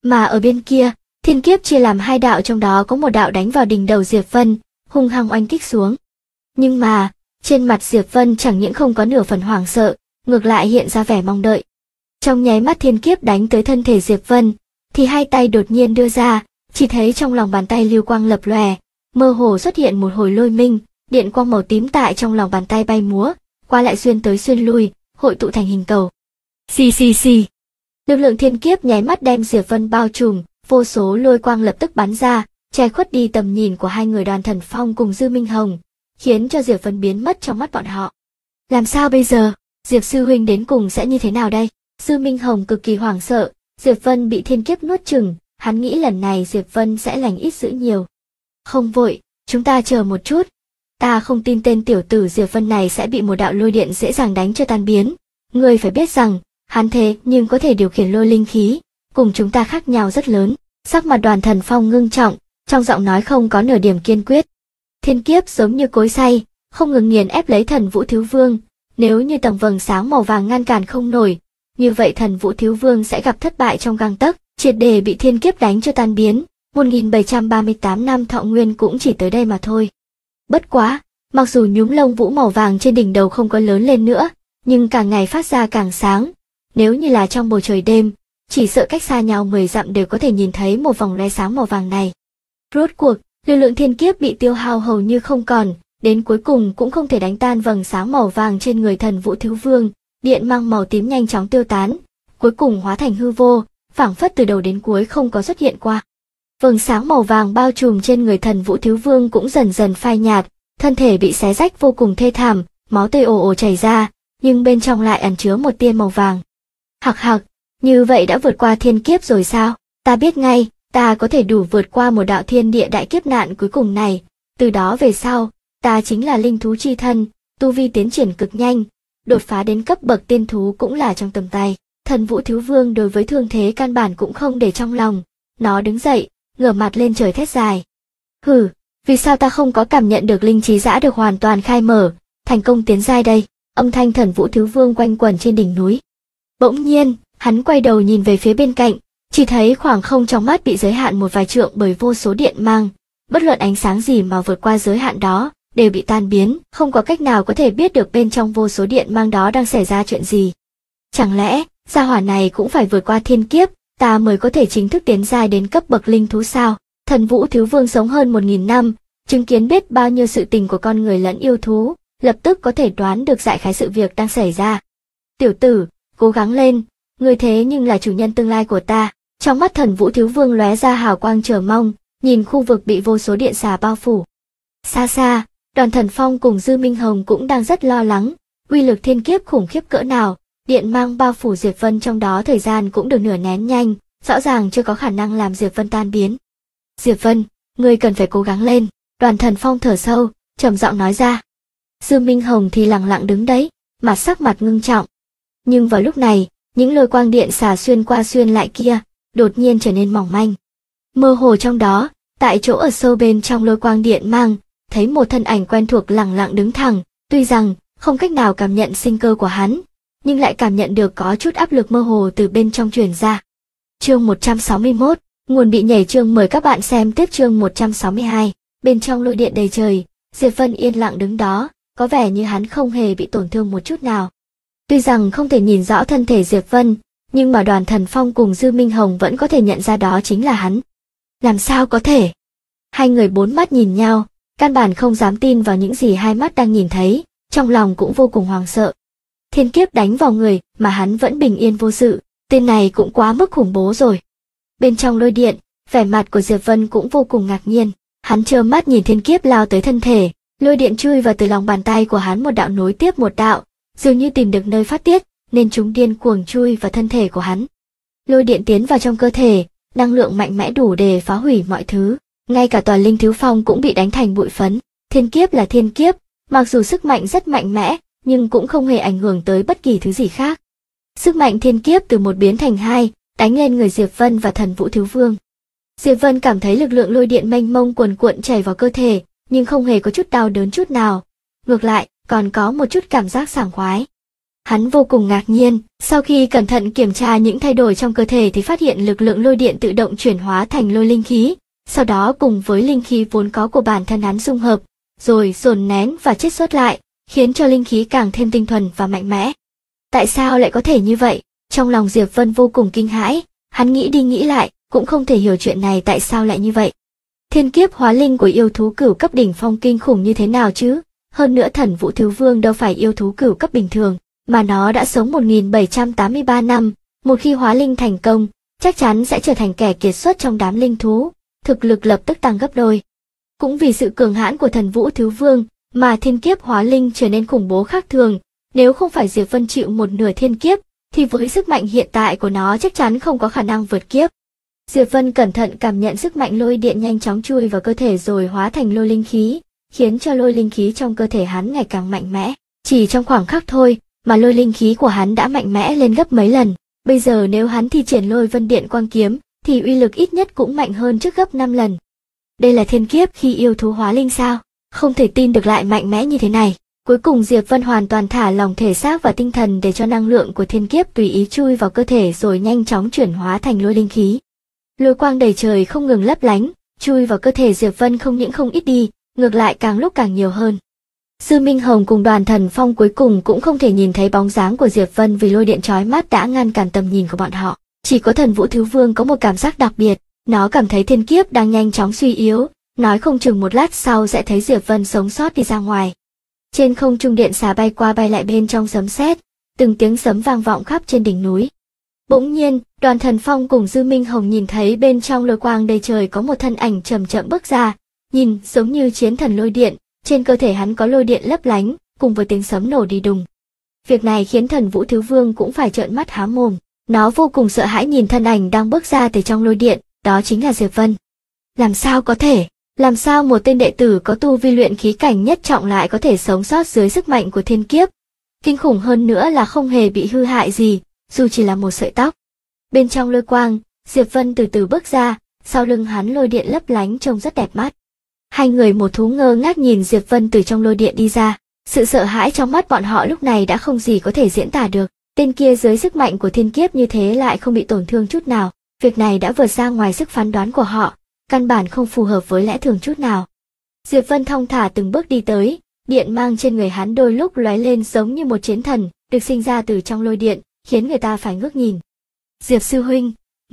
Mà ở bên kia, thiên kiếp chia làm hai đạo, trong đó có một đạo đánh vào đỉnh đầu Diệp Vân, hung hăng oanh kích xuống. Nhưng mà, trên mặt Diệp Vân chẳng những không có nửa phần hoảng sợ, ngược lại hiện ra vẻ mong đợi. Trong nháy mắt thiên kiếp đánh tới thân thể Diệp Vân, thì hai tay đột nhiên đưa ra, chỉ thấy trong lòng bàn tay lưu quang lập lòe, mơ hồ xuất hiện một hồi lôi minh, điện quang màu tím tại trong lòng bàn tay bay múa, qua lại xuyên tới xuyên lui, hội tụ thành hình cầu. Xì xì xì. Lực lượng thiên kiếp nháy mắt đem Diệp Vân bao trùm, vô số lôi quang lập tức bắn ra, che khuất đi tầm nhìn của hai người Đoàn Thần Phong cùng Dư Minh Hồng, khiến cho Diệp Vân biến mất trong mắt bọn họ. Làm sao bây giờ? Diệp sư huynh đến cùng sẽ như thế nào đây? Dư Minh Hồng cực kỳ hoảng sợ, Diệp Vân bị thiên kiếp nuốt chửng, hắn nghĩ lần này Diệp Vân sẽ lành ít dữ nhiều. Không vội, chúng ta chờ một chút. Ta không tin tên tiểu tử Diệp Vân này sẽ bị một đạo lôi điện dễ dàng đánh cho tan biến. Ngươi phải biết rằng, hắn thế nhưng có thể điều khiển lôi linh khí, cùng chúng ta khác nhau rất lớn. Sắc mặt Đoàn Thần Phong ngưng trọng, trong giọng nói không có nửa điểm kiên quyết. Thiên kiếp giống như cối xay, không ngừng nghiền ép lấy Thần Vũ Thiếu Vương. Nếu như tầng vầng sáng màu vàng ngăn cản không nổi, như vậy Thần Vũ Thiếu Vương sẽ gặp thất bại trong gang tấc, triệt để bị thiên kiếp đánh cho tan biến. 1738 năm thọ nguyên cũng chỉ tới đây mà thôi. Bất quá, mặc dù nhúm lông vũ màu vàng trên đỉnh đầu không có lớn lên nữa, nhưng càng ngày phát ra càng sáng. Nếu như là trong bầu trời đêm, chỉ sợ cách xa nhau 10 dặm đều có thể nhìn thấy một vòng lóe sáng màu vàng này. Rốt cuộc, lực lượng thiên kiếp bị tiêu hao hầu như không còn, đến cuối cùng cũng không thể đánh tan vầng sáng màu vàng trên người Thần Vũ Thiếu Vương, điện mang màu tím nhanh chóng tiêu tán, cuối cùng hóa thành hư vô, phảng phất từ đầu đến cuối không có xuất hiện qua. Vầng sáng màu vàng bao trùm trên người Thần Vũ Thiếu Vương cũng dần dần phai nhạt, thân thể bị xé rách vô cùng thê thảm, máu tươi ồ ồ chảy ra, nhưng bên trong lại ẩn chứa một tia màu vàng. Hặc hặc, như vậy đã vượt qua thiên kiếp rồi sao? Ta biết ngay, ta có thể đủ vượt qua một đạo thiên địa đại kiếp nạn cuối cùng này, từ đó về sau, ta chính là linh thú chi thân, tu vi tiến triển cực nhanh, đột phá đến cấp bậc tiên thú cũng là trong tầm tay. Thần Vũ Thiếu Vương đối với thương thế căn bản cũng không để trong lòng, nó đứng dậy, ngửa mặt lên trời thét dài. Hừ, vì sao ta không có cảm nhận được linh trí giã được hoàn toàn khai mở, thành công tiến giai đây? Âm thanh Thần Vũ Thiếu Vương quanh quẩn trên đỉnh núi. Bỗng nhiên, hắn quay đầu nhìn về phía bên cạnh, chỉ thấy khoảng không trong mắt bị giới hạn một vài trượng bởi vô số điện mang, bất luận ánh sáng gì mà vượt qua giới hạn đó, đều bị tan biến, không có cách nào có thể biết được bên trong vô số điện mang đó đang xảy ra chuyện gì. Chẳng lẽ, gia hỏa này cũng phải vượt qua thiên kiếp, ta mới có thể chính thức tiến giai đến cấp bậc linh thú sao? Thần Vũ Thiếu Vương sống hơn 1000 năm, chứng kiến biết bao nhiêu sự tình của con người lẫn yêu thú, lập tức có thể đoán được đại khái sự việc đang xảy ra. Tiểu tử, cố gắng lên, ngươi thế nhưng là chủ nhân tương lai của ta. Trong mắt Thần Vũ Thiếu Vương lóe ra hào quang chờ mong, nhìn khu vực bị vô số điện xà bao phủ. Xa xa, Đoàn Thần Phong cùng Dư Minh Hồng cũng đang rất lo lắng, uy lực thiên kiếp khủng khiếp cỡ nào, điện mang bao phủ Diệp Vân trong đó thời gian cũng được nửa nén nhanh, rõ ràng chưa có khả năng làm Diệp Vân tan biến. Diệp Vân, ngươi cần phải cố gắng lên, Đoàn Thần Phong thở sâu, trầm giọng nói ra. Dư Minh Hồng thì lặng lặng đứng đấy, mặt sắc mặt ngưng trọng. Nhưng vào lúc này, những lôi quang điện xà xuyên qua xuyên lại kia, đột nhiên trở nên mỏng manh. Mơ hồ trong đó, tại chỗ ở sâu bên trong lôi quang điện mang, thấy một thân ảnh quen thuộc lặng lặng đứng thẳng, tuy rằng không cách nào cảm nhận sinh cơ của hắn, nhưng lại cảm nhận được có chút áp lực mơ hồ từ bên trong truyền ra. Chương 161, nguồn bị nhảy chương, mời các bạn xem tiếp chương 162. Bên trong lôi điện đầy trời, Diệp Vân yên lặng đứng đó, có vẻ như hắn không hề bị tổn thương một chút nào. Tuy rằng không thể nhìn rõ thân thể Diệp Vân, nhưng mà Đoàn Thần Phong cùng Dư Minh Hồng vẫn có thể nhận ra đó chính là hắn. Làm sao có thể? Hai người bốn mắt nhìn nhau, căn bản không dám tin vào những gì hai mắt đang nhìn thấy, trong lòng cũng vô cùng hoảng sợ. Thiên kiếp đánh vào người mà hắn vẫn bình yên vô sự, tên này cũng quá mức khủng bố rồi. Bên trong lôi điện, vẻ mặt của Diệp Vân cũng vô cùng ngạc nhiên, hắn trơ mắt nhìn thiên kiếp lao tới thân thể, lôi điện chui vào từ lòng bàn tay của hắn một đạo nối tiếp một đạo, dường như tìm được nơi phát tiết, nên chúng điên cuồng chui vào thân thể của hắn. Lôi điện tiến vào trong cơ thể, năng lượng mạnh mẽ đủ để phá hủy mọi thứ, ngay cả tòa linh thiếu phong cũng bị đánh thành bụi phấn. Thiên kiếp là thiên kiếp, mặc dù sức mạnh rất mạnh mẽ, nhưng cũng không hề ảnh hưởng tới bất kỳ thứ gì khác. Sức mạnh thiên kiếp từ một biến thành hai, đánh lên người Diệp Vân và Thần Vũ Thiếu Vương. Diệp Vân cảm thấy lực lượng lôi điện mênh mông cuồn cuộn chảy vào cơ thể, nhưng không hề có chút đau đớn chút nào, ngược lại còn có một chút cảm giác sảng khoái. Hắn vô cùng ngạc nhiên, sau khi cẩn thận kiểm tra những thay đổi trong cơ thể thì phát hiện lực lượng lôi điện tự động chuyển hóa thành lôi linh khí, sau đó cùng với linh khí vốn có của bản thân hắn dung hợp, rồi dồn nén và chiết xuất lại, khiến cho linh khí càng thêm tinh thuần và mạnh mẽ. Tại sao lại có thể như vậy? Trong lòng Diệp Vân vô cùng kinh hãi, hắn nghĩ đi nghĩ lại, cũng không thể hiểu chuyện này tại sao lại như vậy. Thiên kiếp hóa linh của yêu thú cửu cấp đỉnh phong kinh khủng như thế nào chứ? Hơn nữa Thần Vũ Thiếu Vương đâu phải yêu thú cửu cấp bình thường, mà nó đã sống 1783 năm, một khi hóa linh thành công, chắc chắn sẽ trở thành kẻ kiệt xuất trong đám linh thú, thực lực lập tức tăng gấp đôi. Cũng vì sự cường hãn của Thần Vũ Thiếu Vương, mà thiên kiếp hóa linh trở nên khủng bố khác thường, nếu không phải Diệp Vân chịu một nửa thiên kiếp, thì với sức mạnh hiện tại của nó chắc chắn không có khả năng vượt kiếp. Diệp Vân cẩn thận cảm nhận sức mạnh lôi điện nhanh chóng chui vào cơ thể rồi hóa thành lôi linh khí, khiến cho lôi linh khí trong cơ thể hắn ngày càng mạnh mẽ. Chỉ trong khoảng khắc thôi, mà lôi linh khí của hắn đã mạnh mẽ lên gấp mấy lần. Bây giờ nếu hắn thi triển lôi vân điện quang kiếm, thì uy lực ít nhất cũng mạnh hơn trước gấp 5 lần. Đây là thiên kiếp khi yêu thú hóa linh sao? Không thể tin được lại mạnh mẽ như thế này. Cuối cùng Diệp Vân hoàn toàn thả lỏng thể xác và tinh thần để cho năng lượng của thiên kiếp tùy ý chui vào cơ thể rồi nhanh chóng chuyển hóa thành lôi linh khí. Lôi quang đầy trời không ngừng lấp lánh, chui vào cơ thể Diệp Vân không những không ít đi, ngược lại càng lúc càng nhiều hơn. Sư Minh Hồng cùng Đoàn Thần Phong cuối cùng cũng không thể nhìn thấy bóng dáng của Diệp Vân vì lôi điện chói mắt đã ngăn cản tầm nhìn của bọn họ. Chỉ có Thần Vũ Thiếu Vương có một cảm giác đặc biệt, nó cảm thấy thiên kiếp đang nhanh chóng suy yếu, nói không chừng một lát sau sẽ thấy Diệp Vân sống sót đi ra ngoài. Trên không trung điện xà bay qua bay lại bên trong sấm sét, từng tiếng sấm vang vọng khắp trên đỉnh núi. Bỗng nhiên, Đoàn Thần Phong cùng Dư Minh Hồng nhìn thấy bên trong lôi quang đầy trời có một thân ảnh chậm chậm bước ra, nhìn giống như chiến thần lôi điện, trên cơ thể hắn có lôi điện lấp lánh, cùng với tiếng sấm nổ đi đùng. Việc này khiến Thần Vũ Thiếu Vương cũng phải trợn mắt há mồm, nó vô cùng sợ hãi nhìn thân ảnh đang bước ra từ trong lôi điện, đó chính là Diệp Vân. Làm sao có thể? Làm sao một tên đệ tử có tu vi luyện khí cảnh nhất trọng lại có thể sống sót dưới sức mạnh của thiên kiếp? Kinh khủng hơn nữa là không hề bị hư hại gì, dù chỉ là một sợi tóc. Bên trong lôi quang, Diệp Vân từ từ bước ra, sau lưng hắn lôi điện lấp lánh trông rất đẹp mắt. Hai người một thú ngơ ngác nhìn Diệp Vân từ trong lôi điện đi ra, sự sợ hãi trong mắt bọn họ lúc này đã không gì có thể diễn tả được. Tên kia dưới sức mạnh của thiên kiếp như thế lại không bị tổn thương chút nào, việc này đã vượt ra ngoài sức phán đoán của họ, căn bản không phù hợp với lẽ thường chút nào. Diệp Vân thong thả từng bước đi tới, điện mang trên người hắn đôi lúc lóe lên giống như một chiến thần, được sinh ra từ trong lôi điện, khiến người ta phải ngước nhìn. Diệp sư huynh,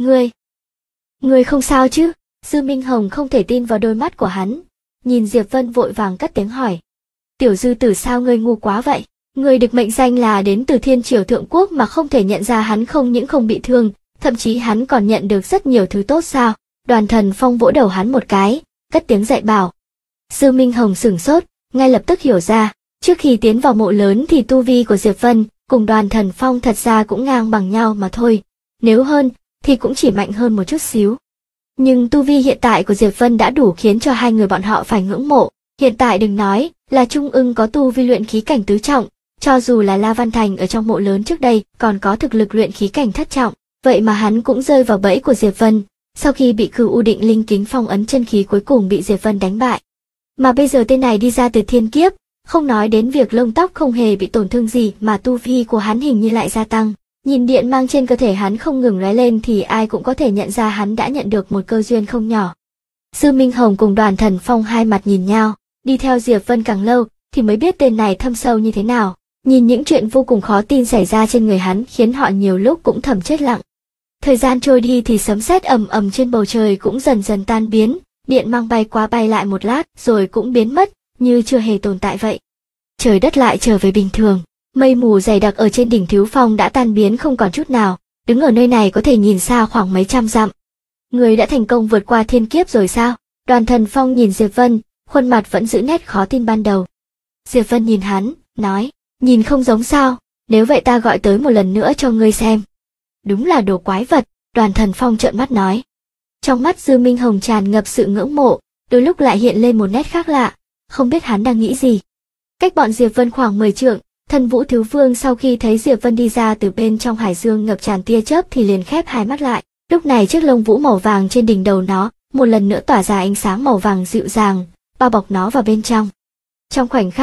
ngươi không sao chứ? Sư Minh Hồng không thể tin vào đôi mắt của hắn, nhìn Diệp Vân vội vàng cất tiếng hỏi. Tiểu dư tử sao ngươi ngu quá vậy? Ngươi được mệnh danh là đến từ Thiên Triều Thượng Quốc mà không thể nhận ra hắn không những không bị thương, thậm chí hắn còn nhận được rất nhiều thứ tốt sao? Đoàn Thần Phong vỗ đầu hắn một cái, cất tiếng dạy bảo. Sư Minh Hồng sửng sốt, ngay lập tức hiểu ra, trước khi tiến vào mộ lớn thì tu vi của Diệp Vân cùng Đoàn Thần Phong thật ra cũng ngang bằng nhau mà thôi, nếu hơn thì cũng chỉ mạnh hơn một chút xíu. Nhưng tu vi hiện tại của Diệp Vân đã đủ khiến cho hai người bọn họ phải ngưỡng mộ, hiện tại đừng nói là Trung Ưng có tu vi luyện khí cảnh tứ trọng, cho dù là La Văn Thành ở trong mộ lớn trước đây còn có thực lực luyện khí cảnh thất trọng, vậy mà hắn cũng rơi vào bẫy của Diệp Vân. Sau khi bị Cửu U Định Linh Kính phong ấn chân khí cuối cùng bị Diệp Vân đánh bại. Mà bây giờ tên này đi ra từ thiên kiếp, không nói đến việc lông tóc không hề bị tổn thương gì mà tu vi của hắn hình như lại gia tăng. Nhìn điện mang trên cơ thể hắn không ngừng lóe lên thì ai cũng có thể nhận ra hắn đã nhận được một cơ duyên không nhỏ. Sư Minh Hồng cùng Đoàn Thần Phong hai mặt nhìn nhau, đi theo Diệp Vân càng lâu thì mới biết tên này thâm sâu như thế nào. Nhìn những chuyện vô cùng khó tin xảy ra trên người hắn khiến họ nhiều lúc cũng thầm chết lặng. Thời gian trôi đi thì sấm sét ầm ầm trên bầu trời cũng dần dần tan biến, điện mang bay qua bay lại một lát rồi cũng biến mất, như chưa hề tồn tại vậy. Trời đất lại trở về bình thường, mây mù dày đặc ở trên đỉnh Thiếu Phong đã tan biến không còn chút nào, đứng ở nơi này có thể nhìn xa khoảng mấy trăm dặm. Người đã thành công vượt qua thiên kiếp rồi sao? Đoàn Thần Phong nhìn Diệp Vân, khuôn mặt vẫn giữ nét khó tin ban đầu. Diệp Vân nhìn hắn, nói, nhìn không giống sao, nếu vậy ta gọi tới một lần nữa cho ngươi xem. Đúng là đồ quái vật, Đoàn Thần Phong trợn mắt nói. Trong mắt Dư Minh Hồng tràn ngập sự ngưỡng mộ, đôi lúc lại hiện lên một nét khác lạ, không biết hắn đang nghĩ gì. Cách bọn Diệp Vân khoảng 10 trượng, Thần Vũ Thiếu Vương sau khi thấy Diệp Vân đi ra từ bên trong hải dương ngập tràn tia chớp thì liền khép hai mắt lại. Lúc này chiếc lông vũ màu vàng trên đỉnh đầu nó, một lần nữa tỏa ra ánh sáng màu vàng dịu dàng, bao bọc nó vào bên trong. Trong khoảnh khắc,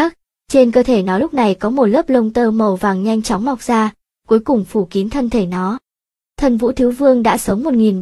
Trên cơ thể nó lúc này có một lớp lông tơ màu vàng nhanh chóng mọc ra, cuối cùng phủ kín thân thể nó. Thần Vũ Thiếu Vương đã sống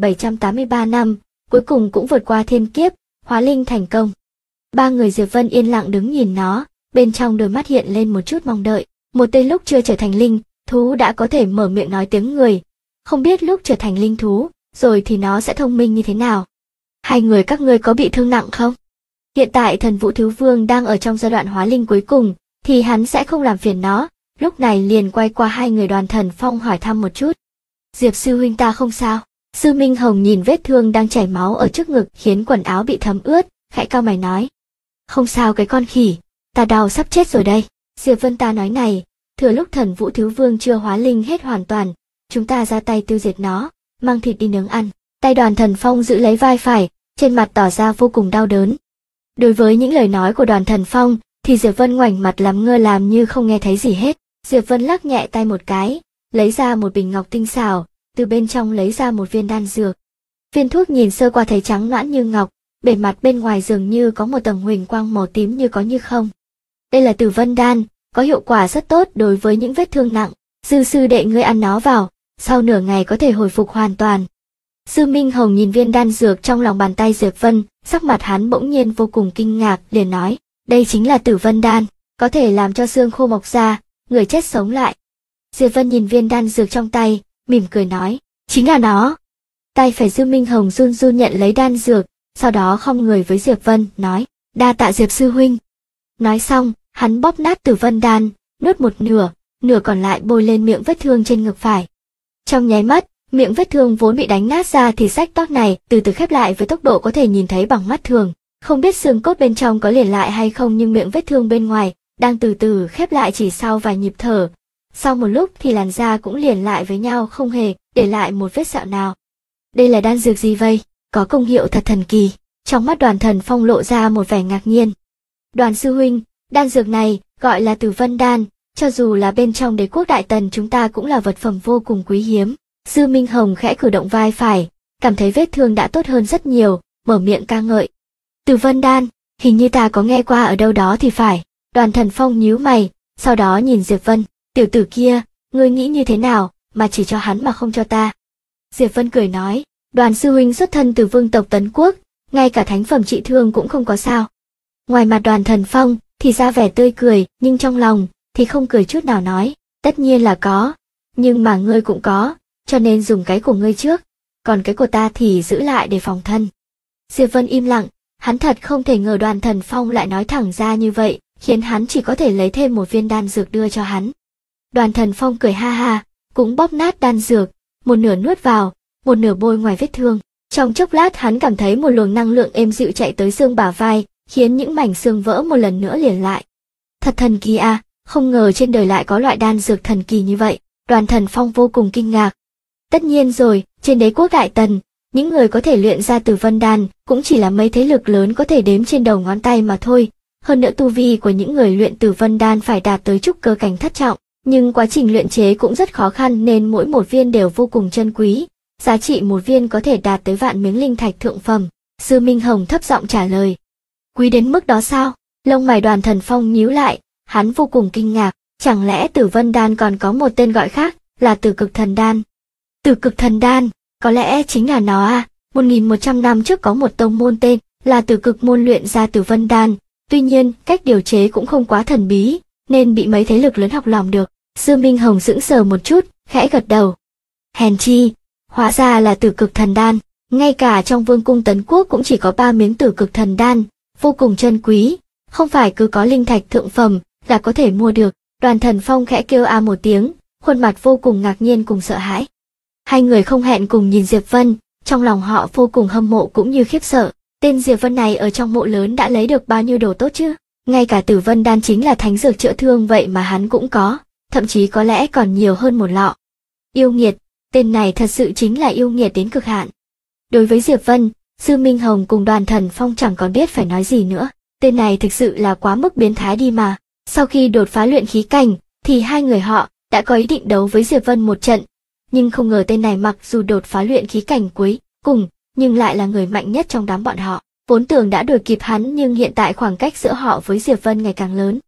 1783 năm, cuối cùng cũng vượt qua thiên kiếp, hóa linh thành công. Ba người Diệp Vân yên lặng đứng nhìn nó, bên trong đôi mắt hiện lên một chút mong đợi. Một tên lúc chưa trở thành linh thú đã có thể mở miệng nói tiếng người, không biết lúc trở thành linh thú rồi thì nó sẽ thông minh như thế nào. Hai người các ngươi có bị thương nặng không? Hiện tại Thần Vũ Thiếu Vương đang ở trong giai đoạn hóa linh cuối cùng, thì hắn sẽ không làm phiền nó, lúc này liền quay qua hai người Đoàn Thần Phong hỏi thăm một chút. Diệp sư huynh ta không sao. Sư Minh Hồng nhìn vết thương đang chảy máu ở trước ngực khiến quần áo bị thấm ướt, khẽ cau mày nói. Không sao cái con khỉ, ta đau sắp chết rồi đây. Diệp Vân ta nói này, thừa lúc Thần Vũ Thiếu Vương chưa hóa linh hết hoàn toàn, chúng ta ra tay tiêu diệt nó, mang thịt đi nướng ăn. Tay Đoàn Thần Phong giữ lấy vai phải, trên mặt tỏ ra vô cùng đau đớn. Đối với những lời nói của Đoàn Thần Phong, thì Diệp Vân ngoảnh mặt làm ngơ làm như không nghe thấy gì hết. Diệp Vân lắc nhẹ tay một cái, lấy ra một bình ngọc tinh xảo, từ bên trong lấy ra một viên đan dược. Viên thuốc nhìn sơ qua thấy trắng nõn như ngọc, bề mặt bên ngoài dường như có một tầng huỳnh quang màu tím như có như không. Đây là Tử Vân đan, có hiệu quả rất tốt đối với những vết thương nặng. Dư sư đệ ngươi ăn nó vào, sau nửa ngày có thể hồi phục hoàn toàn. Sư Minh Hồng nhìn viên đan dược trong lòng bàn tay Diệp Vân, sắc mặt hắn bỗng nhiên vô cùng kinh ngạc, liền nói, đây chính là Tử Vân đan, có thể làm cho xương khô mọc ra, người chết sống lại. Diệp Vân nhìn viên đan dược trong tay, mỉm cười nói, chính là nó. Tay phải Sư Minh Hồng run run nhận lấy đan dược, sau đó khom người với Diệp Vân, nói, đa tạ Diệp sư huynh. Nói xong, hắn bóp nát Tử Vân đan, nuốt một nửa, nửa còn lại bôi lên miệng vết thương trên ngực phải. Trong nháy mắt, miệng vết thương vốn bị đánh nát ra thì rách toác này từ từ khép lại với tốc độ có thể nhìn thấy bằng mắt thường. Không biết xương cốt bên trong có liền lại hay không, nhưng miệng vết thương bên ngoài đang từ từ khép lại chỉ sau vài nhịp thở. Sau một lúc thì làn da cũng liền lại với nhau, không hề để lại một vết sẹo nào. Đây là đan dược gì vậy? Có công hiệu thật thần kỳ. Trong mắt Đoàn Thần Phong lộ ra một vẻ ngạc nhiên. Đoàn sư huynh, đan dược này gọi là Tử Vân đan, cho dù là bên trong Đế quốc Đại Tần chúng ta cũng là vật phẩm vô cùng quý hiếm. Sư Minh Hồng khẽ cử động vai phải, cảm thấy vết thương đã tốt hơn rất nhiều, mở miệng ca ngợi. Tử Vân đan, hình như ta có nghe qua ở đâu đó thì phải. Đoàn Thần Phong nhíu mày, sau đó nhìn Diệp Vân, tiểu tử kia, ngươi nghĩ như thế nào mà chỉ cho hắn mà không cho ta? Diệp Vân cười nói, Đoàn sư huynh xuất thân từ vương tộc Tấn Quốc, ngay cả thánh phẩm trị thương cũng không có sao. Ngoài mặt Đoàn Thần Phong thì ra vẻ tươi cười, nhưng trong lòng thì không cười chút nào, nói, tất nhiên là có, nhưng mà ngươi cũng có, cho nên dùng cái của ngươi trước, còn cái của ta thì giữ lại để phòng thân. Diệp Vân im lặng, hắn thật không thể ngờ Đoàn Thần Phong lại nói thẳng ra như vậy, khiến hắn chỉ có thể lấy thêm một viên đan dược đưa cho hắn. Đoàn Thần Phong cười ha ha, cũng bóp nát đan dược, một nửa nuốt vào, một nửa bôi ngoài vết thương. Trong chốc lát hắn cảm thấy một luồng năng lượng êm dịu chạy tới xương bả vai, khiến những mảnh xương vỡ một lần nữa liền lại. Thật thần kỳ à, không ngờ trên đời lại có loại đan dược thần kỳ như vậy. Đoàn Thần Phong vô cùng kinh ngạc. Tất nhiên rồi, trên Đế quốc Đại Tần, những người có thể luyện ra Tử Vân đan cũng chỉ là mấy thế lực lớn có thể đếm trên đầu ngón tay mà thôi. Hơn nữa tu vi của những người luyện Tử Vân đan phải đạt tới trúc cơ cảnh thất trọng, nhưng quá trình luyện chế cũng rất khó khăn nên mỗi một viên đều vô cùng chân quý. Giá trị một viên có thể đạt tới vạn miếng linh thạch thượng phẩm. Sư Minh Hồng thấp giọng trả lời. Quý đến mức đó sao? Lông mày Đoàn Thần Phong nhíu lại, hắn vô cùng kinh ngạc, chẳng lẽ Tử Vân đan còn có một tên gọi khác, là Tử Cực Thần đan? Tử Cực Thần đan, có lẽ chính là nó à? 1100 năm trước có một tông môn tên là Tử Cực môn luyện ra Tử Vân đan, tuy nhiên cách điều chế cũng không quá thần bí, nên bị mấy thế lực lớn học lòng được. Sư Minh Hồng sững sờ một chút, khẽ gật đầu. Hèn chi, hóa ra là Tử Cực Thần đan, ngay cả trong Vương cung Tấn Quốc cũng chỉ có 3 miếng Tử Cực Thần đan, vô cùng chân quý, không phải cứ có linh thạch thượng phẩm là có thể mua được. Đoàn Thần Phong khẽ kêu a một tiếng, khuôn mặt vô cùng ngạc nhiên cùng sợ hãi. Hai người không hẹn cùng nhìn Diệp Vân, trong lòng họ vô cùng hâm mộ cũng như khiếp sợ. Tên Diệp Vân này ở trong mộ lớn đã lấy được bao nhiêu đồ tốt chứ? Ngay cả Tử Vân đan chính là thánh dược chữa thương vậy mà hắn cũng có, thậm chí có lẽ còn nhiều hơn một lọ. Yêu nghiệt, tên này thật sự chính là yêu nghiệt đến cực hạn. Đối với Diệp Vân, Sư Minh Hồng cùng Đoàn Thần Phong chẳng còn biết phải nói gì nữa. Tên này thực sự là quá mức biến thái đi mà. Sau khi đột phá luyện khí cảnh, thì hai người họ đã có ý định đấu với Diệp Vân một trận. Nhưng không ngờ tên này mặc dù đột phá luyện khí cảnh cuối cùng, nhưng lại là người mạnh nhất trong đám bọn họ. Vốn tưởng đã đuổi kịp hắn nhưng hiện tại khoảng cách giữa họ với Diệp Vân ngày càng lớn.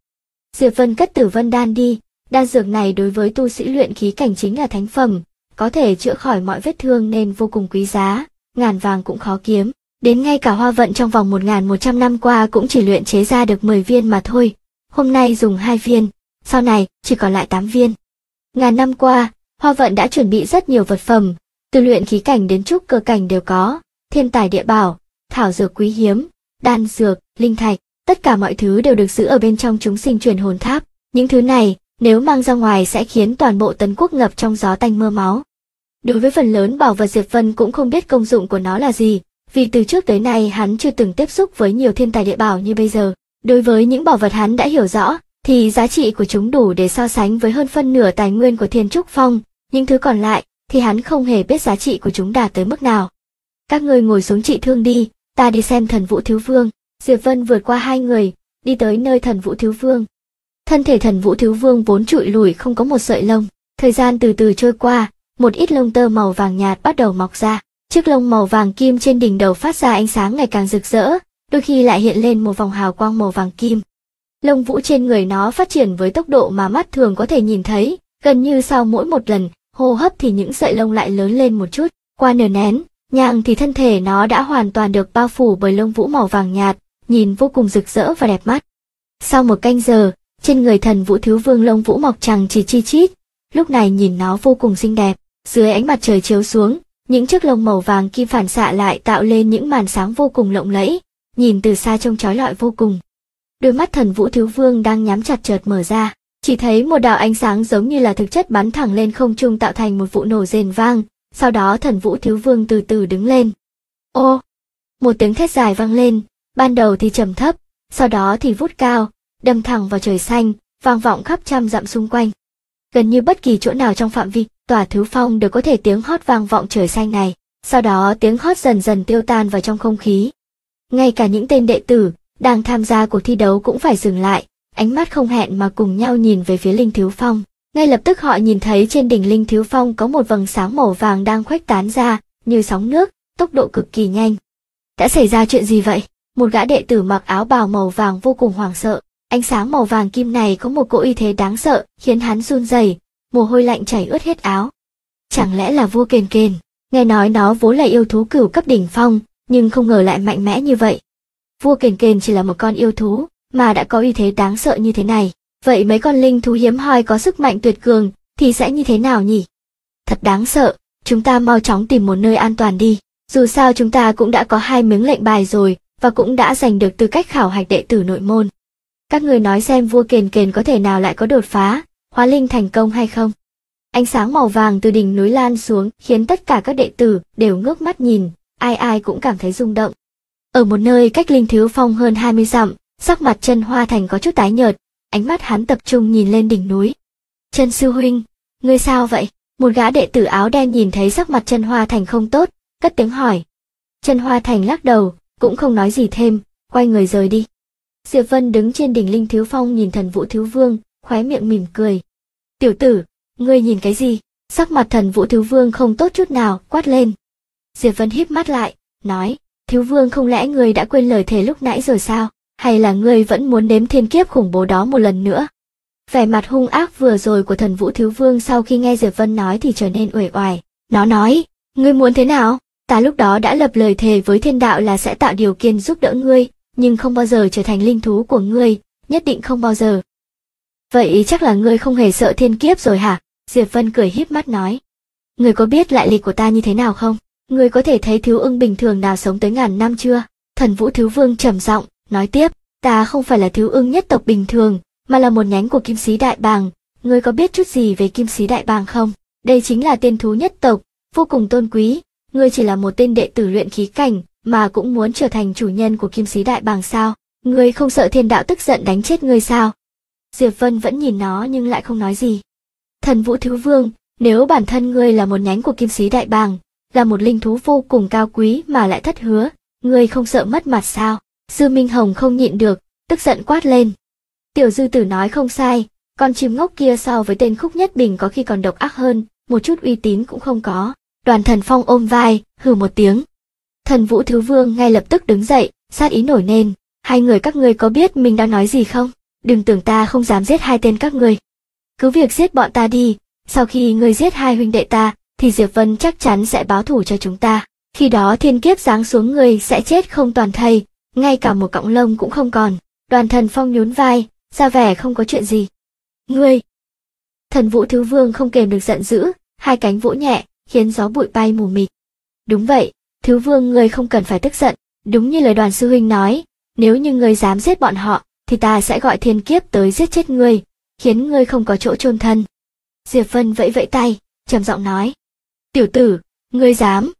Diệp Vân cất Tử Vân đan đi, đan dược này đối với tu sĩ luyện khí cảnh chính là thánh phẩm, có thể chữa khỏi mọi vết thương nên vô cùng quý giá, ngàn vàng cũng khó kiếm. Đến ngay cả Hoa Vận trong vòng 1.100 năm qua cũng chỉ luyện chế ra được 10 viên mà thôi, hôm nay dùng 2 viên, sau này chỉ còn lại 8 viên. Ngàn năm qua, Hoa Vận đã chuẩn bị rất nhiều vật phẩm, từ luyện khí cảnh đến trúc cơ cảnh đều có, thiên tài địa bảo, thảo dược quý hiếm, đan dược, linh thạch, tất cả mọi thứ đều được giữ ở bên trong chúng sinh truyền hồn tháp. Những thứ này, nếu mang ra ngoài sẽ khiến toàn bộ Tấn Quốc ngập trong gió tanh mưa máu. Đối với phần lớn bảo vật Diệp Vân cũng không biết công dụng của nó là gì, vì từ trước tới nay hắn chưa từng tiếp xúc với nhiều thiên tài địa bảo như bây giờ. Đối với những bảo vật hắn đã hiểu rõ, thì giá trị của chúng đủ để so sánh với hơn phân nửa tài nguyên của Thiên Trúc Phong, những thứ còn lại thì hắn không hề biết giá trị của chúng đạt tới mức nào. Các ngươi ngồi xuống trị thương đi, ta đi xem Thần Vũ Thiếu Vương. Diệp Vân vượt qua hai người, đi tới nơi Thần Vũ Thiếu Vương. Thân thể Thần Vũ Thiếu Vương vốn trụi lủi không có một sợi lông, thời gian từ từ trôi qua, một ít lông tơ màu vàng nhạt bắt đầu mọc ra, chiếc lông màu vàng kim trên đỉnh đầu phát ra ánh sáng ngày càng rực rỡ, đôi khi lại hiện lên một vòng hào quang màu vàng kim. Lông vũ trên người nó phát triển với tốc độ mà mắt thường có thể nhìn thấy, gần như sau mỗi một lần hô hấp thì những sợi lông lại lớn lên một chút, qua nửa nén nhang thì thân thể nó đã hoàn toàn được bao phủ bởi lông vũ màu vàng nhạt, nhìn vô cùng rực rỡ và đẹp mắt. Sau một canh giờ, trên người Thần Vũ Thiếu Vương lông vũ mọc chằng chịt chi chít, lúc này nhìn nó vô cùng xinh đẹp, dưới ánh mặt trời chiếu xuống, những chiếc lông màu vàng kim phản xạ lại tạo lên những màn sáng vô cùng lộng lẫy, nhìn từ xa trông chói lọi vô cùng. Đôi mắt Thần Vũ Thiếu Vương đang nhắm chặt chợt mở ra, chỉ thấy một đạo ánh sáng giống như là thực chất bắn thẳng lên không trung tạo thành một vụ nổ rền vang, sau đó Thần Vũ Thiếu Vương từ từ đứng lên. Ô! Một tiếng thét dài vang lên, ban đầu thì trầm thấp, sau đó thì vút cao, đâm thẳng vào trời xanh, vang vọng khắp trăm dặm xung quanh. Gần như bất kỳ chỗ nào trong phạm vi Tỏa Thứ Phong đều có thể tiếng hót vang vọng trời xanh này, sau đó tiếng hót dần dần tiêu tan vào trong không khí. Ngay cả những tên đệ tử đang tham gia cuộc thi đấu cũng phải dừng lại, ánh mắt không hẹn mà cùng nhau nhìn về phía Linh Thiếu Phong. Ngay lập tức họ nhìn thấy trên đỉnh Linh Thiếu Phong có một vầng sáng màu vàng đang khuếch tán ra, như sóng nước, tốc độ cực kỳ nhanh. Đã xảy ra chuyện gì vậy? Một gã đệ tử mặc áo bào màu vàng vô cùng hoảng sợ. Ánh sáng màu vàng kim này có một cỗ uy thế đáng sợ, khiến hắn run rẩy, mồ hôi lạnh chảy ướt hết áo. Chẳng lẽ là vua Kền Kền? Nghe nói nó vốn là yêu thú cửu cấp đỉnh phong, nhưng không ngờ lại mạnh mẽ như vậy. Vua Kền Kền chỉ là một con yêu thú, mà đã có uy thế đáng sợ như thế này. Vậy mấy con linh thú hiếm hoi có sức mạnh tuyệt cường, thì sẽ như thế nào nhỉ? Thật đáng sợ, chúng ta mau chóng tìm một nơi an toàn đi. Dù sao chúng ta cũng đã có 2 miếng lệnh bài rồi, và cũng đã giành được tư cách khảo hạch đệ tử nội môn. Các người nói xem vua Kền Kền có thể nào lại có đột phá, hóa linh thành công hay không? Ánh sáng màu vàng từ đỉnh núi lan xuống khiến tất cả các đệ tử đều ngước mắt nhìn, ai ai cũng cảm thấy rung động. Ở một nơi cách Linh Thiếu Phong hơn 20 dặm, sắc mặt Chân Hoa Thành có chút tái nhợt, ánh mắt hắn tập trung nhìn lên đỉnh núi. Chân sư huynh, ngươi sao vậy? Một gã đệ tử áo đen nhìn thấy sắc mặt Chân Hoa Thành không tốt, cất tiếng hỏi. Chân Hoa Thành lắc đầu, cũng không nói gì thêm, quay người rời đi. Diệp Vân đứng trên đỉnh Linh Thiếu Phong nhìn Thần Vũ Thiếu Vương, khóe miệng mỉm cười. Tiểu tử, ngươi nhìn cái gì? Sắc mặt Thần Vũ Thiếu Vương không tốt chút nào, quát lên. Diệp Vân híp mắt lại, nói, Thiếu Vương không lẽ ngươi đã quên lời thề lúc nãy rồi sao? Hay là ngươi vẫn muốn đếm thiên kiếp khủng bố đó một lần nữa? Vẻ mặt hung ác vừa rồi của Thần Vũ Thiếu Vương sau khi nghe Diệp Vân nói thì trở nên uể oải. Nó nói, ngươi muốn thế nào? Ta lúc đó đã lập lời thề với thiên đạo là sẽ tạo điều kiện giúp đỡ ngươi, nhưng không bao giờ trở thành linh thú của ngươi, nhất định không bao giờ. Vậy chắc là ngươi không hề sợ thiên kiếp rồi hả? Diệp Vân cười híp mắt nói. Ngươi có biết lại lịch của ta như thế nào không? Ngươi có thể thấy thiếu ưng bình thường nào sống tới ngàn năm chưa? Thần Vũ Thiếu Vương trầm giọng nói tiếp, ta không phải là thiếu ưng nhất tộc bình thường, mà là một nhánh của Kim Sĩ Đại Bàng. Ngươi có biết chút gì về Kim Sĩ Đại Bàng không? Đây chính là tiên thú nhất tộc, vô cùng tôn quý. Ngươi chỉ là một tên đệ tử luyện khí cảnh, mà cũng muốn trở thành chủ nhân của Kim Sĩ Đại Bàng sao? Ngươi không sợ thiên đạo tức giận đánh chết ngươi sao? Diệp Vân vẫn nhìn nó nhưng lại không nói gì. Thần Vũ Thiếu Vương, nếu bản thân ngươi là một nhánh của Kim Sĩ Đại Bàng, là một linh thú vô cùng cao quý mà lại thất hứa, ngươi không sợ mất mặt sao? Dư Minh Hồng không nhịn được, tức giận quát lên. Tiểu Dư Tử nói không sai, con chim ngốc kia so với tên Khúc Nhất Bình có khi còn độc ác hơn, một chút uy tín cũng không có. Đoàn Thần Phong ôm vai, hừ một tiếng. Thần Vũ Thiếu Vương ngay lập tức đứng dậy, sát ý nổi lên. Hai người các ngươi có biết mình đang nói gì không? đừng tưởng ta không dám giết hai tên các ngươi. Cứ việc giết bọn ta đi, sau khi ngươi giết hai huynh đệ ta, thì Diệp Vân chắc chắn sẽ báo thù cho chúng ta. Khi đó thiên kiếp giáng xuống ngươi sẽ chết không toàn thây, ngay cả một cọng lông cũng không còn. Đoàn Thần Phong nhún vai, ra vẻ không có chuyện gì. Ngươi! Thần Vũ Thứ Vương không kềm được giận dữ, hai cánh vỗ nhẹ, khiến gió bụi bay mù mịt. Đúng vậy, Thứ Vương ngươi không cần phải tức giận, đúng như lời Đoàn sư huynh nói, nếu như ngươi dám giết bọn họ, thì ta sẽ gọi thiên kiếp tới giết chết ngươi, khiến ngươi không có chỗ chôn thân. Diệp Vân vẫy vẫy tay, trầm giọng nói. Tiểu tử, ngươi dám?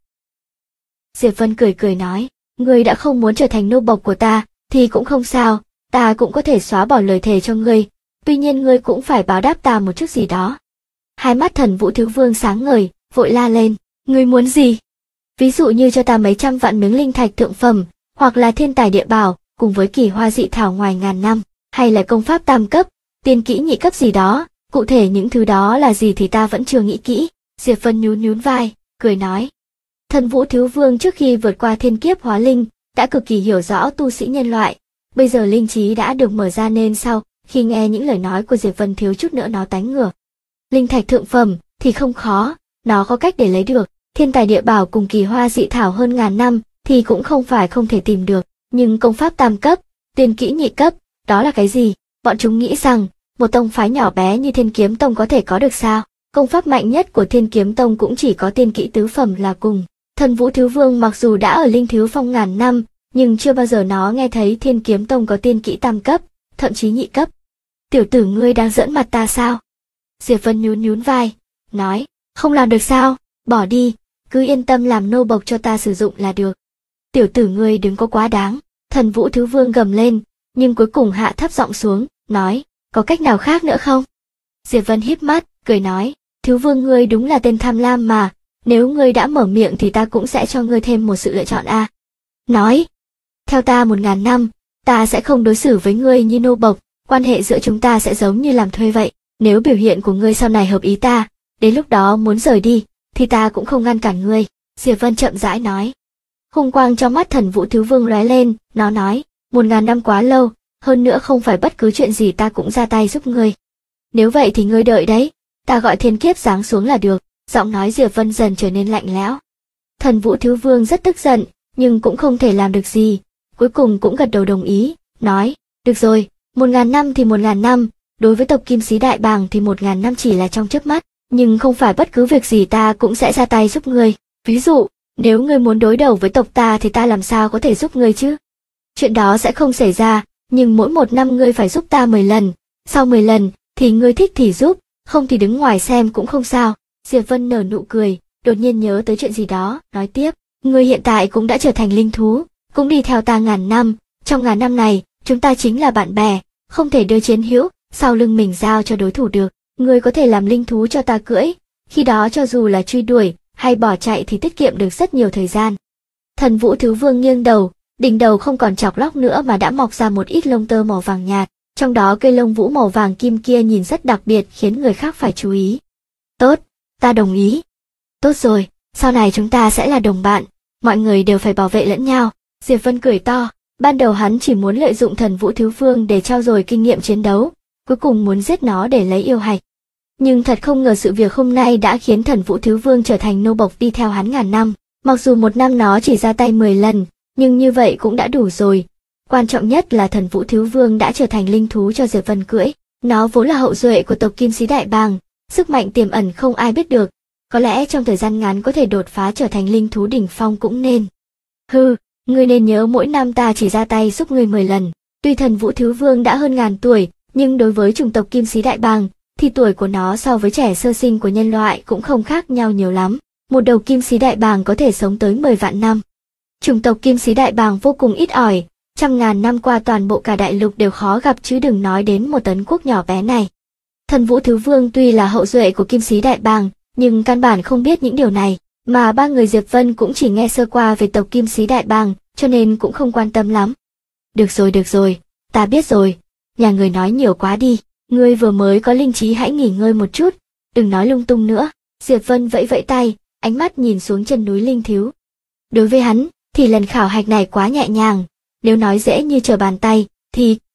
Diệp Vân cười cười nói, ngươi đã không muốn trở thành nô bộc của ta, thì cũng không sao, ta cũng có thể xóa bỏ lời thề cho ngươi, tuy nhiên ngươi cũng phải báo đáp ta một chút gì đó. Hai mắt Thần Vũ Thứ Vương sáng ngời, vội la lên, ngươi muốn gì? Ví dụ như cho ta mấy trăm vạn miếng linh thạch thượng phẩm, hoặc là thiên tài địa bảo, cùng với kỳ hoa dị thảo ngoài ngàn năm, hay là công pháp tam cấp, tiên kỹ nhị cấp gì đó, cụ thể những thứ đó là gì thì ta vẫn chưa nghĩ kỹ. Diệp Vân nhún vai, cười nói. Thần Vũ Thứ Vương trước khi vượt qua thiên kiếp hóa linh, đã cực kỳ hiểu rõ tu sĩ nhân loại, bây giờ linh trí đã được mở ra nên sau khi nghe những lời nói của Diệp Vân thiếu chút nữa nó tánh ngửa. Linh thạch thượng phẩm thì không khó, nó có cách để lấy được, thiên tài địa bảo cùng kỳ hoa dị thảo hơn ngàn năm thì cũng không phải không thể tìm được, nhưng công pháp tam cấp, tiên kỹ nhị cấp, đó là cái gì? Bọn chúng nghĩ rằng một tông phái nhỏ bé như Thiên Kiếm Tông có thể có được sao? Công pháp mạnh nhất của Thiên Kiếm Tông cũng chỉ có tiên kỹ tứ phẩm là cùng. Thần Vũ Thứ Vương mặc dù đã ở Linh Thiếu Phong ngàn năm, nhưng chưa bao giờ nó nghe thấy Thiên Kiếm Tông có tiên kỹ tam cấp, thậm chí nhị cấp. Tiểu tử ngươi đang giỡn mặt ta sao? Diệp Vân nhún vai, nói, không làm được sao, bỏ đi, cứ yên tâm làm nô bộc cho ta sử dụng là được. Tiểu tử ngươi đừng có quá đáng. Thần Vũ Thứ Vương gầm lên, nhưng cuối cùng hạ thấp giọng xuống, nói, có cách nào khác nữa không? Diệp Vân híp mắt, cười nói, Thứ Vương ngươi đúng là tên tham lam mà, nếu ngươi đã mở miệng thì ta cũng sẽ cho ngươi thêm một sự lựa chọn a. Nói, theo ta 1000 năm, ta sẽ không đối xử với ngươi như nô bộc, quan hệ giữa chúng ta sẽ giống như làm thuê vậy, nếu biểu hiện của ngươi sau này hợp ý ta, đến lúc đó muốn rời đi, thì ta cũng không ngăn cản ngươi. Diệp Vân chậm rãi nói. Hung quang trong mắt Thần Vũ Thứ Vương lóe lên, nó nói, 1000 năm quá lâu, hơn nữa không phải bất cứ chuyện gì ta cũng ra tay giúp ngươi. Nếu vậy thì ngươi đợi đấy, ta gọi thiên kiếp giáng xuống là được. Giọng nói Diệp Vân dần trở nên lạnh lẽo. Thần Vũ Thứ Vương rất tức giận, nhưng cũng không thể làm được gì, cuối cùng cũng gật đầu đồng ý, nói, được rồi, 1000 năm thì 1000 năm, đối với tộc Kim Sĩ Đại Bàng thì 1000 năm chỉ là trong chớp mắt, nhưng không phải bất cứ việc gì ta cũng sẽ ra tay giúp ngươi. Ví dụ, nếu ngươi muốn đối đầu với tộc ta thì ta làm sao có thể giúp ngươi chứ? Chuyện đó sẽ không xảy ra, nhưng mỗi một năm ngươi phải giúp ta 10 lần, sau 10 lần thì ngươi thích thì giúp, không thì đứng ngoài xem cũng không sao. Diệp Vân nở nụ cười, đột nhiên nhớ tới chuyện gì đó, nói tiếp, ngươi hiện tại cũng đã trở thành linh thú, cũng đi theo ta ngàn năm, trong ngàn năm này, chúng ta chính là bạn bè, không thể đưa chiến hữu sau lưng mình giao cho đối thủ được, ngươi có thể làm linh thú cho ta cưỡi, khi đó cho dù là truy đuổi hay bỏ chạy thì tiết kiệm được rất nhiều thời gian. Thần Vũ Thứ Vương nghiêng đầu, đỉnh đầu không còn chọc lóc nữa mà đã mọc ra một ít lông tơ màu vàng nhạt, trong đó cây lông vũ màu vàng kim kia nhìn rất đặc biệt khiến người khác phải chú ý. Tốt, ta đồng ý. Tốt rồi, sau này chúng ta sẽ là đồng bạn, mọi người đều phải bảo vệ lẫn nhau. Diệp Vân cười to, ban đầu hắn chỉ muốn lợi dụng Thần Vũ Thứ Vương để trao dồi kinh nghiệm chiến đấu, cuối cùng muốn giết nó để lấy yêu hạch. Nhưng thật không ngờ sự việc hôm nay đã khiến Thần Vũ Thứ Vương trở thành nô bộc đi theo hắn ngàn năm, mặc dù một năm nó chỉ ra tay 10 lần, nhưng như vậy cũng đã đủ rồi. Quan trọng nhất là Thần Vũ Thứ Vương đã trở thành linh thú cho Diệp Vân cưỡi, nó vốn là hậu duệ của tộc Kim Sĩ Đại Bàng, sức mạnh tiềm ẩn không ai biết được, có lẽ trong thời gian ngắn có thể đột phá trở thành linh thú đỉnh phong cũng nên. Hừ, ngươi nên nhớ mỗi năm ta chỉ ra tay giúp ngươi 10 lần. Tuy Thần Vũ Thứ Vương đã hơn ngàn tuổi, nhưng đối với chủng tộc Kim Sĩ Đại Bàng, thì tuổi của nó so với trẻ sơ sinh của nhân loại cũng không khác nhau nhiều lắm. Một đầu Kim Sĩ Đại Bàng có thể sống tới 10 vạn năm. Chủng tộc Kim Sĩ Đại Bàng vô cùng ít ỏi, trăm ngàn năm qua toàn bộ cả đại lục đều khó gặp chứ đừng nói đến một tấn quốc nhỏ bé này. Thần Vũ Thứ Vương tuy là hậu duệ của Kim Sĩ Đại Bàng, nhưng căn bản không biết những điều này, mà ba người Diệp Vân cũng chỉ nghe sơ qua về tộc Kim Sĩ Đại Bàng, cho nên cũng không quan tâm lắm. Được rồi, ta biết rồi, nhà người nói nhiều quá đi, ngươi vừa mới có linh trí hãy nghỉ ngơi một chút, đừng nói lung tung nữa. Diệp Vân vẫy vẫy tay, ánh mắt nhìn xuống chân núi Linh Thiếu. Đối với hắn, thì lần khảo hạch này quá nhẹ nhàng, nếu nói dễ như trở bàn tay, thì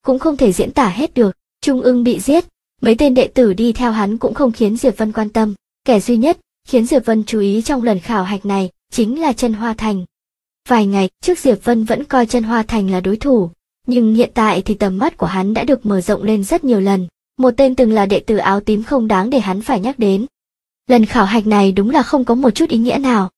cũng không thể diễn tả hết được. Trung ưng bị giết, mấy tên đệ tử đi theo hắn cũng không khiến Diệp Vân quan tâm. Kẻ duy nhất khiến Diệp Vân chú ý trong lần khảo hạch này chính là Chân Hoa Thành. Vài ngày trước Diệp Vân vẫn coi Chân Hoa Thành là đối thủ, nhưng hiện tại thì tầm mắt của hắn đã được mở rộng lên rất nhiều lần. Một tên từng là đệ tử áo tím không đáng để hắn phải nhắc đến. Lần khảo hạch này đúng là không có một chút ý nghĩa nào.